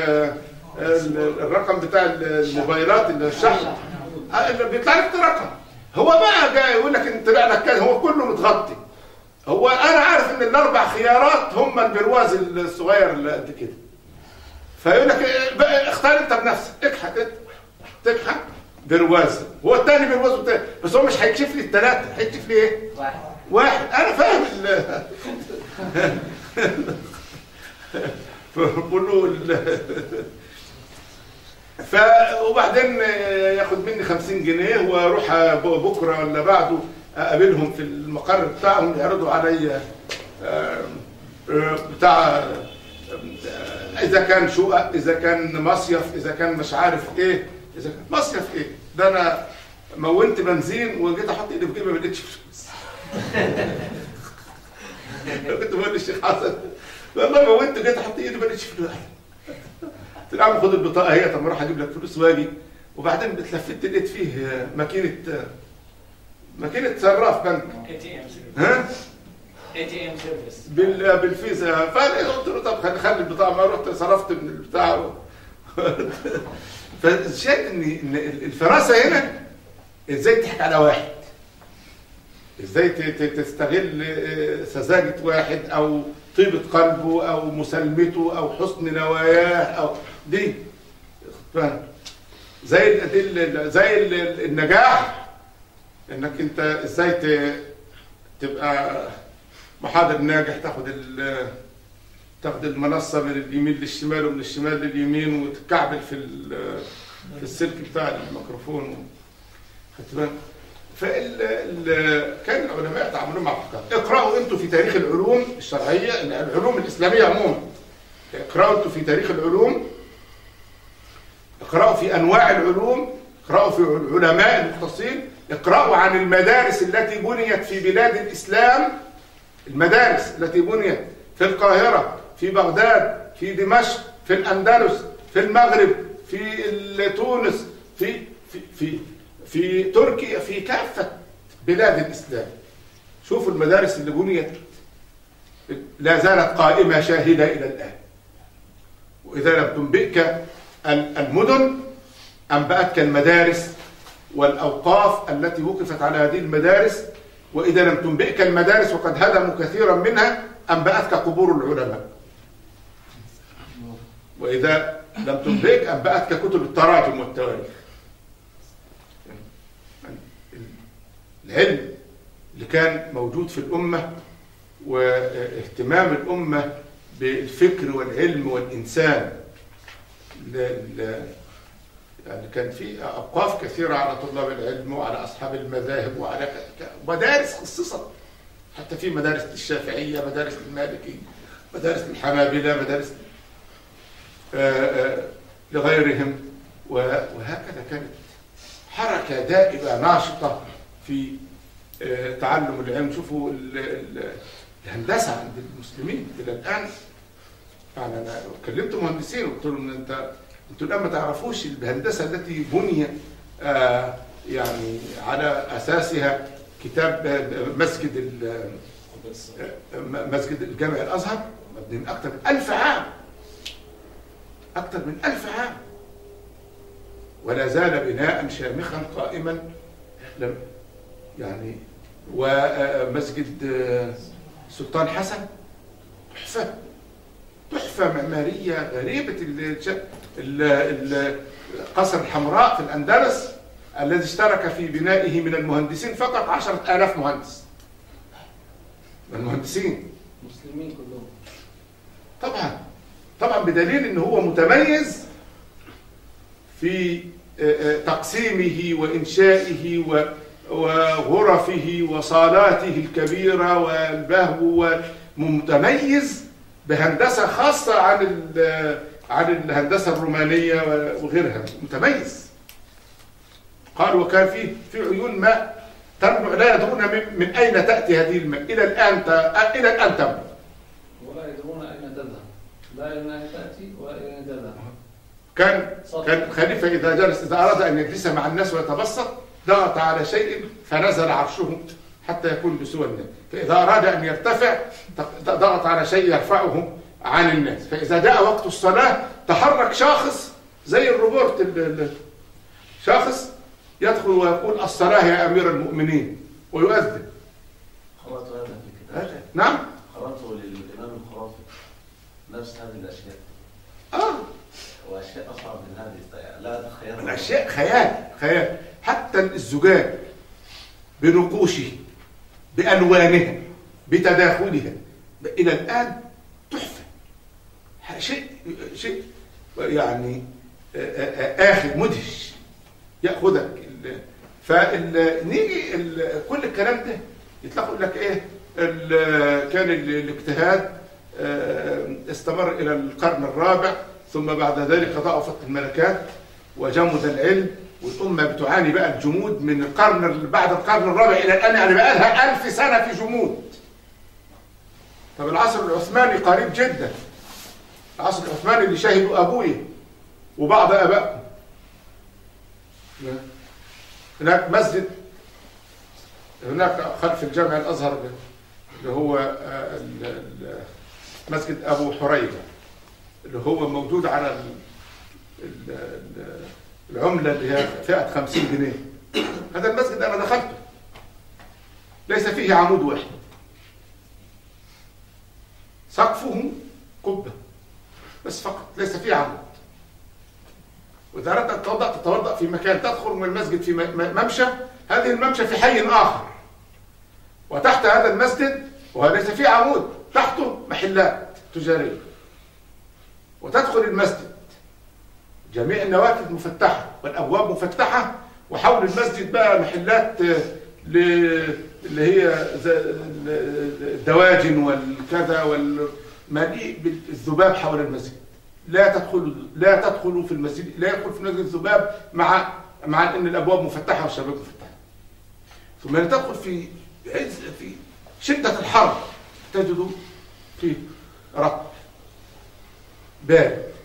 الرقم بتاع الموبايلات اللي الشحن بيطلع لك رقم. هو بقى جاي يقول لك انت طلع لك كذا، هو كله متغطي. هو انا عارف ان الاربع خيارات هم البرواز الصغير اللي قد كده. فيقول لك بقى اختار انت بنفسك، اكحت تكحت برواز، هو الثاني برواز والثاني، بس هو مش هيكشف لي الثلاثه، هيكشف لي ايه؟ واحد واحد. انا فاهم ال فبقول ف وبعدين ياخد مني خمسين جنيه واروح بكره ولا بعده اقابلهم في المقر بتاعهم يعرضوا عليا بتاع اذا كان شقق، اذا كان مصيف، اذا كان مش عارف ايه، اذا كان مصيف ايه. ده انا مونت بنزين وجيت احط ايدي في جيبي ما لقيتش فلوس. كنت بقول للشيخ حسن والله مونت جيت احط ايدي ما لقيتش فلوس. قلت له يا عم خد البطاقه اهي، طب ما اروح اجيب لك فلوس واجي. وبعدين اتلفت لقيت فيه ماكينه ماكينه صراف بنك اي تي ام ها اي تي ام سيرفيس بال بالفيزا. فقلت له طب خلي خلي البطاقه. ما رحت صرفت من البتاع. فشايف ان الفراسه هنا ازاي تضحك على واحد، ازاي تستغل سذاجه واحد او طيبه قلبه او مسالمته او حسن نواياه او دي زي زي النجاح. انك انت ازاي تبقى محاضر ناجح، تاخد تاخد المنصه من اليمين للشمال ومن الشمال لليمين وتكعبل في في السلك بتاع الميكروفون. خدت بالك؟ فال كان العلماء يتعاملون مع الافكار. اقراوا انتم في تاريخ العلوم الشرعيه، العلوم الاسلاميه عموما. اقراوا انتم في تاريخ العلوم، اقراوا في انواع العلوم، اقراوا في العلماء المختصين، اقراوا عن المدارس التي بنيت في بلاد الاسلام. المدارس التي بنيت في القاهره، في بغداد، في دمشق، في الاندلس، في المغرب، في تونس، في في في في تركيا، في كافه بلاد الاسلام. شوفوا المدارس اللي بنيت لا زالت قائمه شاهده الى الان. وإذا لم تنبئك المدن أنبأتك المدارس والأوقاف التي وقفت على هذه المدارس، وإذا لم تنبئك المدارس وقد هدموا كثيرا منها أنبأتك قبور العلماء، وإذا لم تنبئك أنبأتك كتب التراجم والتواريخ. العلم اللي كان موجود في الأمة واهتمام الأمة بالفكر والعلم والإنسان، يعني كان في أوقاف كثيرة على طلاب العلم وعلى أصحاب المذاهب وعلى مدارس خصصت، حتى في مدارس الشافعية، مدارس المالكي، مدارس الحنابلة، مدارس لغيرهم، وهكذا كانت حركة دائبة ناشطة في تعلم العلم. شوفوا الهندسة عند المسلمين إلى الآن، يعني أنا كلمت مهندسين وقلت لهم أنت أنتوا الآن ما تعرفوش الهندسة التي بني آه يعني على أساسها كتاب مسجد مسجد الجامع الأزهر مبني من أكثر من ألف عام، أكثر من ألف عام، ولا زال بناء شامخا قائما يعني. ومسجد سلطان حسن تحفة تحفة معمارية غريبة، القصر الحمراء في الأندلس الذي اشترك في بنائه من المهندسين فقط عشرة آلاف مهندس، من المهندسين مسلمين كلهم طبعا طبعا، بدليل ان هو متميز في تقسيمه وإنشائه وغرفه وصالاته الكبيرة والبهو، ومتميز بهندسة خاصة عن عن الهندسة الرومانية وغيرها، متميز. قال وكان فيه في عيون ماء تنبع لا يدرون من, من أين تأتي هذه الماء إلى الآن إلى الآن تنبع، ولا يدرون أين تذهب، لا إلى أين تأتي ولا إلى أين تذهب. كان كان الخليفة إذا جلس إذا أراد أن يجلس مع الناس ويتبسط ضغط على شيء فنزل عرشه حتى يكون بسوى الناس، فإذا أراد أن يرتفع ضغط على شيء يرفعه عن الناس، فإذا جاء وقت الصلاة تحرك شاخص زي الروبوت، شاخص يدخل ويقول الصلاة يا أمير المؤمنين ويؤذن. قرأت هذا في الكتاب. نعم قرأته للإمام الخرافي نفس هذه الأشياء. آه وأشياء أصعب من هذه، لا تخيل. الأشياء خيال خيال، حتى الزجاج بنقوشه بألوانها بتداخلها إلى الآن تحفة، شيء شيء يعني آخر مدهش يأخذك. فنيجي كل الكلام ده يطلق يقول لك إيه، كان الاجتهاد استمر إلى القرن الرابع، ثم بعد ذلك ضعفت الملكات وجمد العلم، والأمة بتعاني بقى الجمود من القرن بعد القرن الرابع إلى الآن، يعني بقى لها ألف سنة في جمود. طب العصر العثماني قريب جدا، العصر العثماني اللي شاهدوا أبوي وبعض آبائهم. هناك مسجد هناك خلف الجامع الأزهر اللي هو مسجد أبو حريرة اللي هو موجود على العملة اللي هي فئة خمسين جنيه. هذا المسجد أنا دخلته ليس فيه عمود واحد، سقفه قبة بس فقط، ليس فيه عمود. وإذا أردت أن تتوضأ تتوضأ في مكان، تدخل من المسجد في ممشى، هذه الممشى في حي آخر، وتحت هذا المسجد وليس فيه عمود، تحته محلات تجارية، وتدخل المسجد جميع النوافذ مفتحة والأبواب مفتحة، وحول المسجد بقى محلات اللي هي الدواجن والكذا والمليء بالذباب حول المسجد. لا تدخلوا لا تدخلوا في المسجد، لا يدخل في المسجد الذباب مع مع ان الابواب مفتحه والشبابيك مفتحه. ثم تدخل في عز في شده الحر تجد في رطب بارد،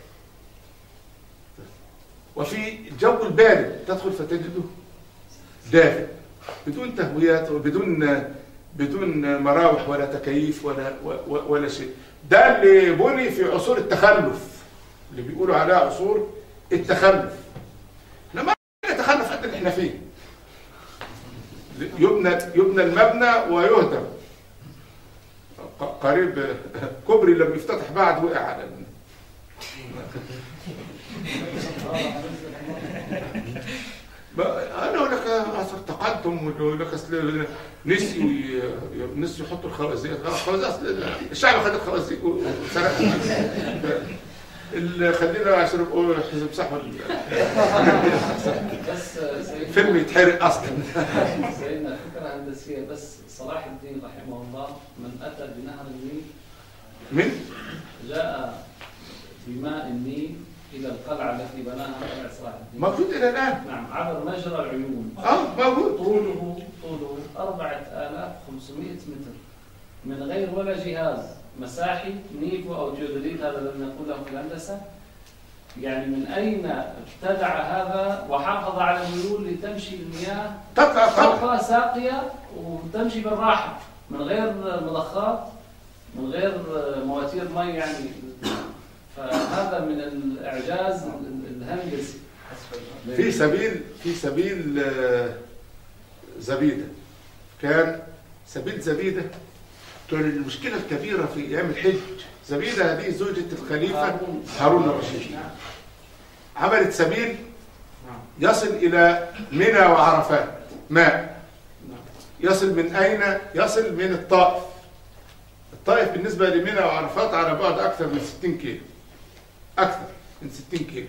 وفي الجو البارد تدخل فتجده دافئ بدون تهويات وبدون بدون مراوح ولا تكييف ولا ولا شيء. ده اللي بني في عصور التخلف، اللي بيقولوا عليها عصور التخلف. احنا ما نتخلف قد اللي احنا فيه. يبنى يبنى المبنى ويهدم. قريب كوبري لم يفتتح بعد وقع على انا اقول لك اثر تقدم، ويقول لك اصل نسيوا نسيوا يحطوا الخوازيق. الخوازيق الشعب خد الخوازيق وسرقوا. اللي خلينا عشان يبقوا حزب صحوه بس فيلم يتحرق اصلا. سيدنا فكره هندسيه بس. صلاح الدين رحمه الله من اتى بنهر النيل، من جاء بماء النيل الى القلعه التي بناها قلعه صلاح الدين، موجود الى الان. نعم، عبر مجرى العيون. اه موجود. طوله طوله أربعة آلاف وخمسمائة متر من غير ولا جهاز مساحي نيفو او جيودوليت، هذا الذي نقوله في الهندسه. يعني من اين ابتدع هذا وحافظ على الميول لتمشي المياه تطلع فوقها ساقيه وتمشي بالراحه من غير مضخات من غير مواتير مي يعني. فهذا من الاعجاز الهندسي. في سبيل في سبيل زبيده، كان سبيل زبيده كان المشكله الكبيره في ايام الحج. زبيده هذه زوجة الخليفه هارون الرشيد، عملت سبيل يصل الى منى وعرفات ماء. يصل من اين؟ يصل من الطائف. الطائف بالنسبه لمنى وعرفات على بعد اكثر من ستين كيلو، اكثر من ستين كيلو.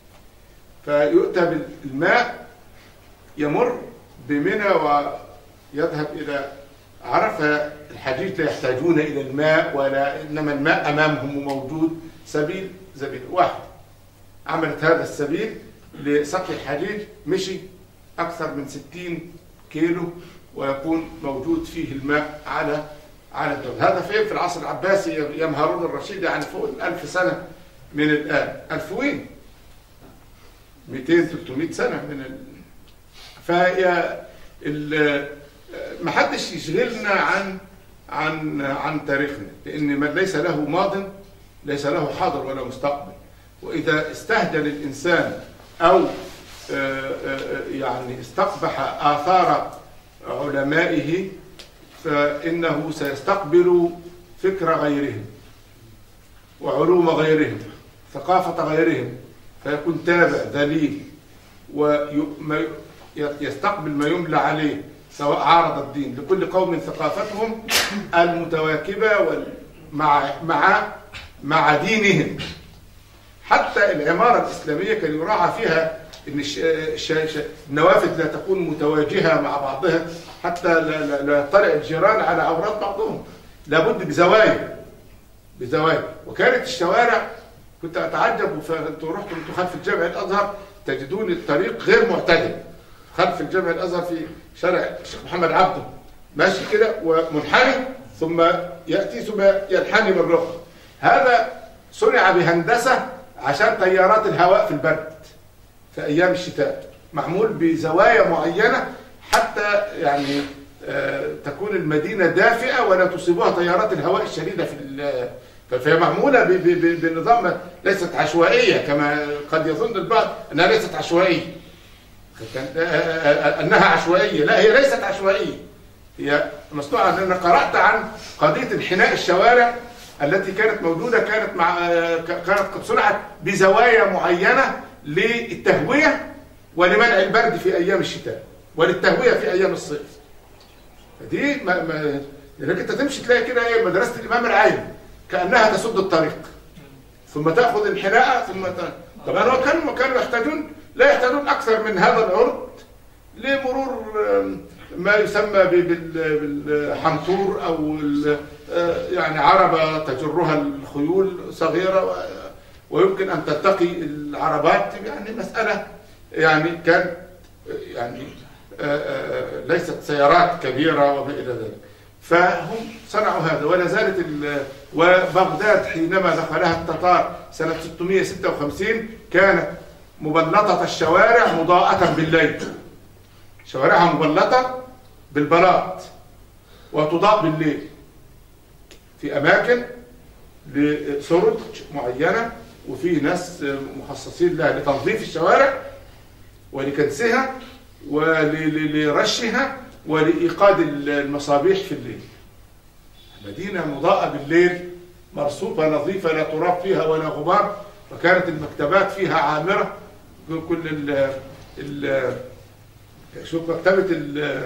فيؤتى بالماء يمر بمنى ويذهب الى عرفة. الحجيج لا يحتاجون الى الماء ولا، انما الماء امامهم وموجود. سبيل زبيل واحد عملت هذا السبيل لسقي الحجيج، مشي اكثر من ستين كيلو ويكون موجود فيه الماء على على الدول. هذا فين؟ في العصر العباسي ايام هارون الرشيد، يعني فوق الألف سنه من الان. ألف وين؟ مئتين ثلاثمائة سنه من ال... فهي ال... ما حدش يشغلنا عن عن عن تاريخنا، لان من ليس له ماض ليس له حاضر ولا مستقبل. واذا استهجن الانسان او يعني استقبح آثار علمائه فإنه سيستقبل فكر غيرهم وعلوم غيرهم، ثقافة غيرهم، فيكون تابع ذليل ويستقبل ما يملى عليه سواء عارض الدين. لكل قوم ثقافتهم المتواكبة مع مع مع دينهم. حتى العمارة الإسلامية كان يراعى فيها ان النوافذ لا تكون متواجهه مع بعضها حتى لا لا يطلع الجيران على عورات بعضهم، لابد بزوايا بزوايا. وكانت الشوارع، كنت اتعجب، فانتوا رحتوا انتوا خلف الجامع الازهر تجدون الطريق غير معتدل. خلف الجامع الازهر في شارع الشيخ محمد عبده ماشي كده ومنحني ثم ياتي ثم ينحني من ركن. هذا صنع بهندسه عشان تيارات الهواء في البرد في ايام الشتاء، معمول بزوايا معينه حتى يعني آه تكون المدينه دافئه ولا تصيبها تيارات الهواء الشديده في. فهي معموله بنظام ليست عشوائيه كما قد يظن البعض انها ليست عشوائيه، انها عشوائيه. لا، هي ليست عشوائيه، هي مصنوعه. انا قرات عن قضيه انحناء الشوارع التي كانت موجوده، كانت مع كانت قد صنعت بزوايا معينه للتهوية ولمنع البرد في أيام الشتاء وللتهوية في أيام الصيف. دي ما ما لأنك أنت تمشي تلاقي كده إيه مدرسة الإمام العايم كأنها تسد الطريق ثم تأخذ انحناء ثم ت... طبعا هو كانوا كانوا يحتاجون لا يحتاجون أكثر من هذا العرض لمرور ما يسمى بالحنطور أو يعني عربة تجرها الخيول صغيرة ويمكن أن تلتقي العربات. يعني مسألة يعني كان يعني ليست سيارات كبيرة وما إلى ذلك. فهم صنعوا هذا ولا زالت. وبغداد حينما دخلها التتار سنة ستمائة وستة وخمسين كانت مبلطة الشوارع مضاءة بالليل، شوارعها مبلطة بالبلاط وتضاء بالليل في أماكن لسرج معينة وفي ناس مخصصين لها لتنظيف الشوارع ولكنسها ولرشها ولإيقاد المصابيح في الليل. مدينة مضاءة بالليل، مرصوفة نظيفة، لا تراب فيها ولا غبار، وكانت المكتبات فيها عامرة. كل ال ال شوف مكتبة ال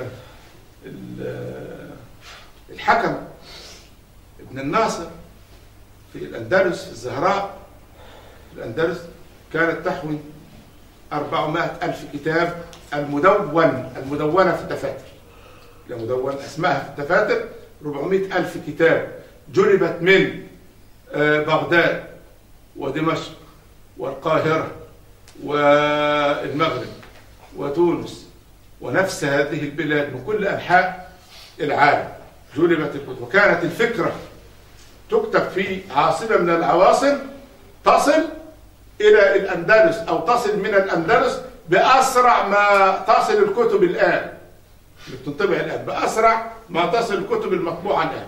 الحكم ابن الناصر في الأندلس، في الزهراء في الأندلس، كانت تحوي أربعمائة ألف كتاب المدون المدونة في الدفاتر، المدون اسمها في الدفاتر أربعمائة ألف كتاب جلبت من بغداد ودمشق والقاهرة والمغرب وتونس ونفس هذه البلاد من كل أنحاء العالم، جلبت الكتب. وكانت الفكرة تكتب في عاصمة من العواصم تصل إلى الأندلس أو تصل من الأندلس بأسرع ما تصل الكتب الآن، بتنطبع الآن بأسرع ما تصل الكتب المطبوعة الآن،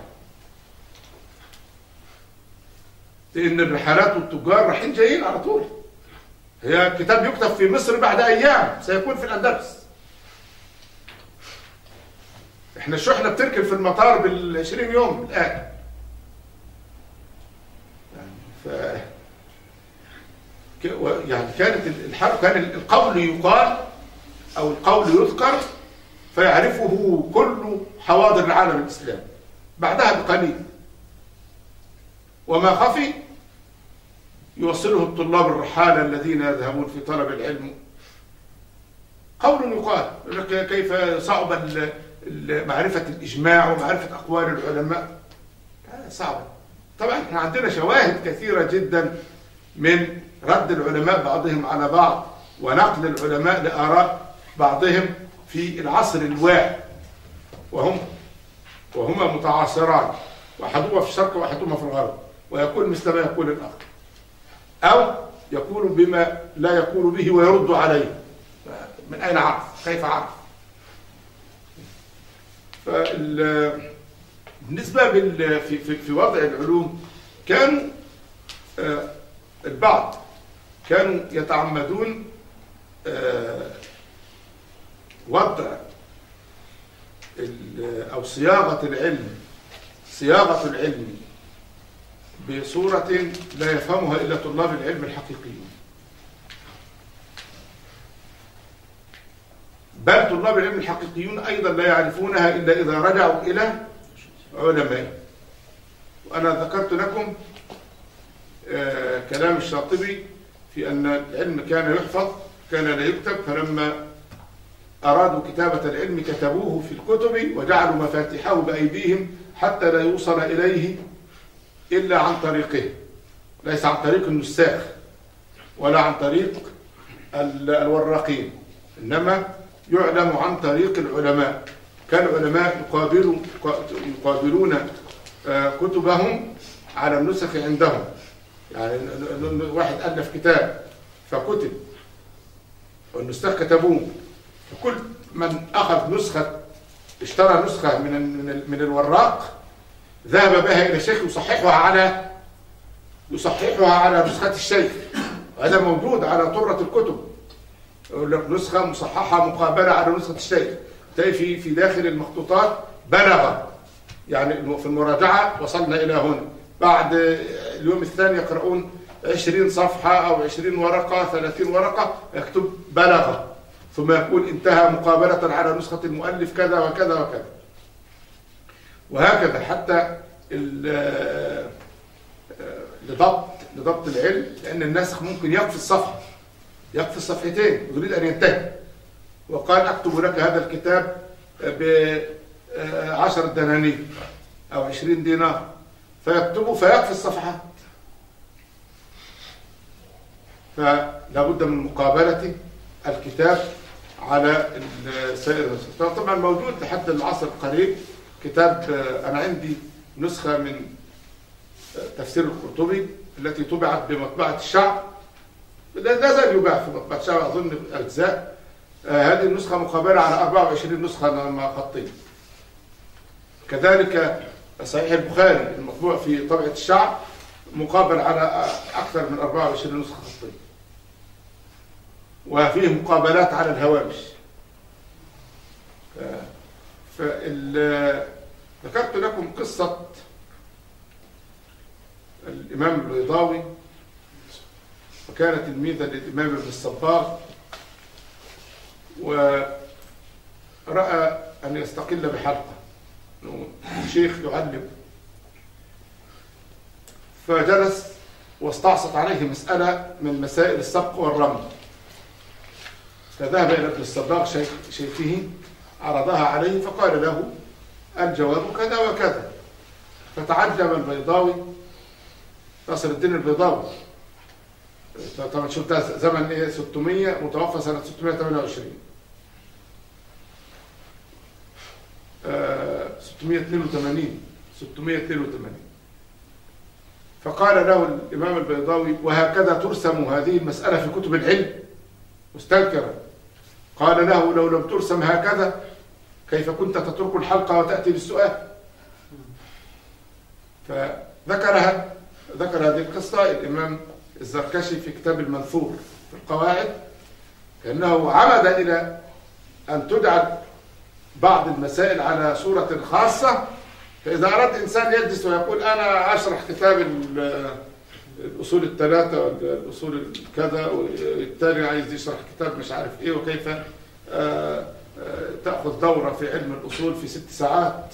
لأن الرحلات والتجار رايحين جايين على طول. هي كتاب يكتب في مصر بعد أيام سيكون في الأندلس. احنا الشحنة بتركب في المطار بالعشرين يوم الآن. ف يعني كانت الحرب، كان القول يقال أو القول يذكر فيعرفه كل حواضر العالم الإسلامي، بعدها بقليل وما خفي يوصله الطلاب الرحالة الذين يذهبون في طلب العلم. قول يقال كيف صعب معرفة الإجماع ومعرفة أقوال العلماء، صعبة. طبعا احنا عندنا شواهد كثيرة جدا من رد العلماء بعضهم على بعض ونقل العلماء لآراء بعضهم في العصر الواحد، وهم وهما متعاصران، واحدهما في الشرق واحدهما في الغرب، ويقول مثل ما يقول الآخر، أو يقول بما لا يقول به ويرد عليه. من أين عرف؟ كيف عرف؟ بالنسبة في في في وضع العلوم كانوا البعض كانوا يتعمدون وضع أو صياغة العلم صياغة العلم بصورة لا يفهمها إلا طلاب العلم الحقيقيين، بل طلاب العلم الحقيقيون أيضا لا يعرفونها إلا إذا رجعوا إلى علماء. وأنا ذكرت لكم آه كلام الشاطبي في أن العلم كان يحفظ كان لا يكتب، فلما أرادوا كتابة العلم كتبوه في الكتب وجعلوا مفاتيحه بأيديهم حتى لا يوصل إليه إلا عن طريقه، ليس عن طريق النساخ ولا عن طريق الوراقين، إنما يعلم عن طريق العلماء. كان العلماء يقابلوا يقابلون كتبهم على النسخ عندهم، يعني واحد ألف كتاب فكتب والنسخ كتبوه، فكل من أخذ نسخة اشترى نسخة من من الوراق ذهب بها إلى الشيخ يصححها على يصححها على نسخة الشيخ، وهذا موجود على طرة الكتب، يقول لك نسخة مصححة مقابلة على نسخة الشيخ، تلاقي في في داخل المخطوطات بلغ، يعني في المراجعة وصلنا إلى هنا، بعد اليوم الثاني يقرؤون عشرين صفحة أو عشرين ورقة ثلاثين ورقة يكتب بلغ، ثم يقول انتهى مقابلة على نسخة المؤلف كذا وكذا وكذا، وهكذا حتى لضبط لضبط العلم، لأن الناسخ ممكن يكفي الصفحة يكفي الصفحتين يريد أن ينتهي، وقال أكتب لك هذا الكتاب بعشر دنانير أو عشرين دينار، فيكتبه فيكفي الصفحات. فلا بد من مقابلة الكتاب على سائر النسخ. طبعا موجود لحد العصر القريب كتاب، أنا عندي نسخة من تفسير القرطبي التي طبعت بمطبعة الشعب، لا زال يباع في مطبعة الشعب أظن أجزاء. هذه النسخة مقابلة على أربعة وعشرين نسخة مع خطين. كذلك صحيح البخاري المطبوع في طبعة الشعب مقابل على أكثر من أربعة وعشرين نسخة خطية، وفيه مقابلات على الهوامش. فال ذكرت لكم قصة الإمام البيضاوي، وكان تلميذا للإمام ابن الصباغ، ورأى أن يستقل بحلقة، شيخ يعلم، فجلس واستعصت عليه مسألة من مسائل السبق والرمي، فذهب إلى ابن الصباغ شيخ شيخه، عرضها عليه فقال له الجواب كذا وكذا. فتعجب البيضاوي، ناصر الدين البيضاوي، طبعا شفتها زمن ايه ستمية، متوفى سنة ستمية وثمانية وعشرين، آه ستمية واثنين وثمانين ستمية واثنين وثمانين. فقال له الإمام البيضاوي: وهكذا ترسم هذه المسألة في كتب العلم؟ مستنكرا. قال له: لو لم ترسم هكذا كيف كنت تترك الحلقة وتأتي بالسؤال؟ فذكرها ذكر هذه القصة الإمام الزركشي في كتاب المنثور في القواعد، كأنه عمد إلى أن تجعل بعض المسائل على صورة خاصة، فإذا أراد إنسان يجلس ويقول أنا أشرح كتاب الأصول الثلاثة والأصول كذا، والتاني عايز يشرح كتاب مش عارف إيه، وكيف آآ آآ تأخذ دورة في علم الأصول في ست ساعات،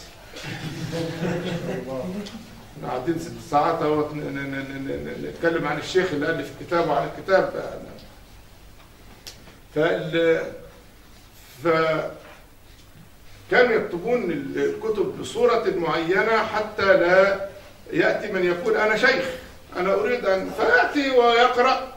قاعدين ست ساعات اهو نتكلم عن الشيخ اللي ألف الكتاب وعن الكتاب. فال فكانوا يكتبون الكتب بصورة معينة حتى لا يأتي من يقول أنا شيخ أنا أريد أن، فيأتي ويقرأ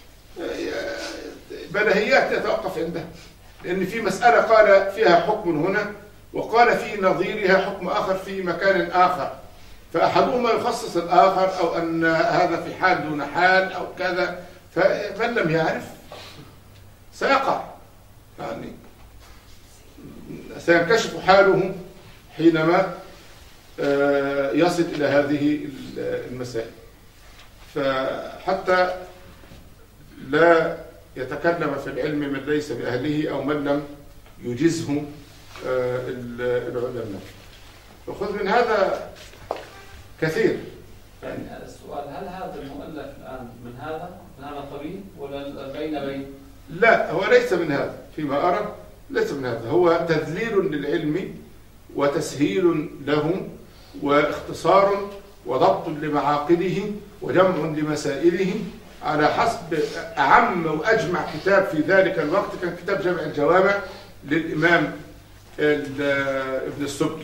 بديهيات يتوقف عندها، لأن في مسألة قال فيها حكم هنا وقال في نظيرها حكم آخر في مكان آخر، فأحدهما يخصص الآخر، أو أن هذا في حال دون حال أو كذا، فمن لم يعرف سيقع، يعني سينكشف حاله حينما يصل إلى هذه المسائل. فحتى لا يتكلم في العلم من ليس بأهله أو من لم يجزه العلماء. وخذ من هذا كثير. يعني السؤال: هل هذا المؤلف الآن من هذا من هذا القبيل ولا بين بين؟ لا، هو ليس من هذا، فيما أرى ليس من هذا، هو تذليل للعلم وتسهيل له واختصار وضبط لمعاقده وجمع لمسائله على حسب أعم وأجمع كتاب في ذلك الوقت كان كتاب جمع الجوامع للإمام ابن السبكي.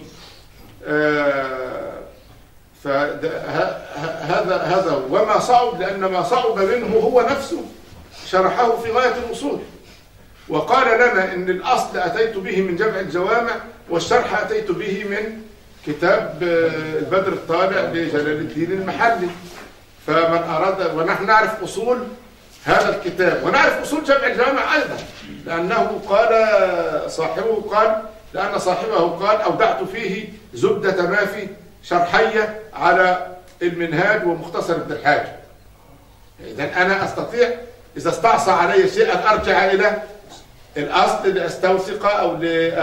فهذا هذا وما صعب، لأن ما صعب منه هو نفسه شرحه في غاية الوصول، وقال لنا إن الأصل أتيت به من جمع الجوامع، والشرح أتيت به من كتاب البدر الطالع لجلال الدين المحلي. فمن أراد، ونحن نعرف أصول هذا الكتاب ونعرف أصول جمع الجوامع أيضا، لأنه قال صاحبه قال لأن صاحبه قال أودعت فيه زبدة ما في شرحية على المنهاج ومختصر ابن الحاج. إذن أنا أستطيع إذا استعصى علي شيء أن أرجع إلى الأصل لأستوثق أو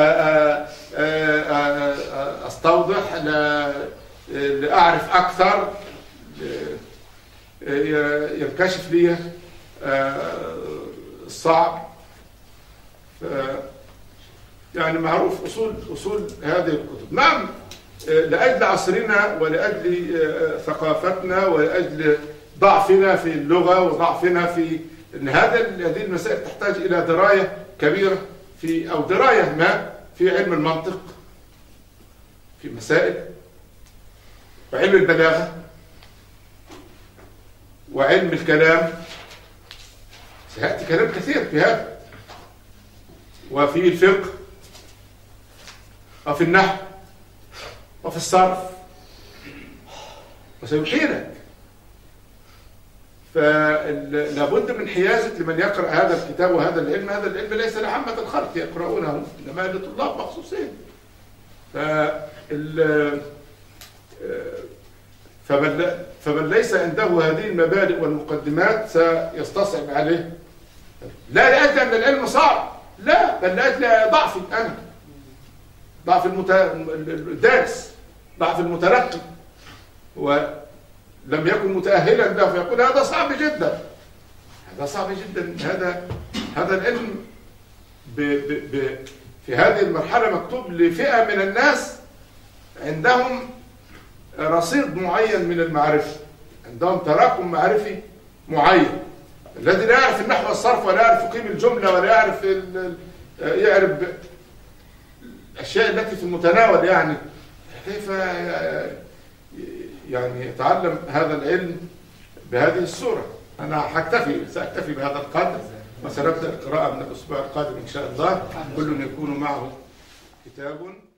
لأستوضح لأعرف أكثر، ينكشف لي الصعب. يعني معروف أصول أصول هذه الكتب. نعم، لأجل عصرنا ولأجل ثقافتنا ولأجل ضعفنا في اللغة وضعفنا في أن هذا هذه المسائل تحتاج إلى دراية كبيرة في أو دراية ما في علم المنطق، في مسائل، وعلم البلاغة، وعلم الكلام. سيأتي كلام كثير في هذا، وفي الفقه، وفي النحو، وفي الصرف، وسيحيلك. فلابد من حيازة لمن يقرأ هذا الكتاب وهذا العلم. هذا العلم ليس لعامة الخلق يقرؤونه، إنما لطلاب مخصوصين. فال فمن ليس عنده هذه المبادئ والمقدمات سيستصعب عليه، لا لأجل أن العلم صعب، لا، بل لأجل ضعفي أنا، ضعف الدارس، ضعف المتلقي، ولم يكن متأهلا له فيقول هذا صعب جدا، هذا صعب جدا. هذا هذا العلم ب ب ب في هذه المرحلة مكتوب لفئة من الناس عندهم رصيد معين من المعرفة، عندهم تراكم معرفي معين. الذي لا يعرف النحو والصرف ولا يعرف يقيم الجملة ولا يعرف يعرف الأشياء التي في المتناول، يعني كيف يعني يتعلم هذا العلم بهذه الصورة؟ أنا حكتفي سأكتفي بهذا القدر، وسنبدأ القراءة من الأسبوع القادم إن شاء الله، كل يكون معه كتاب.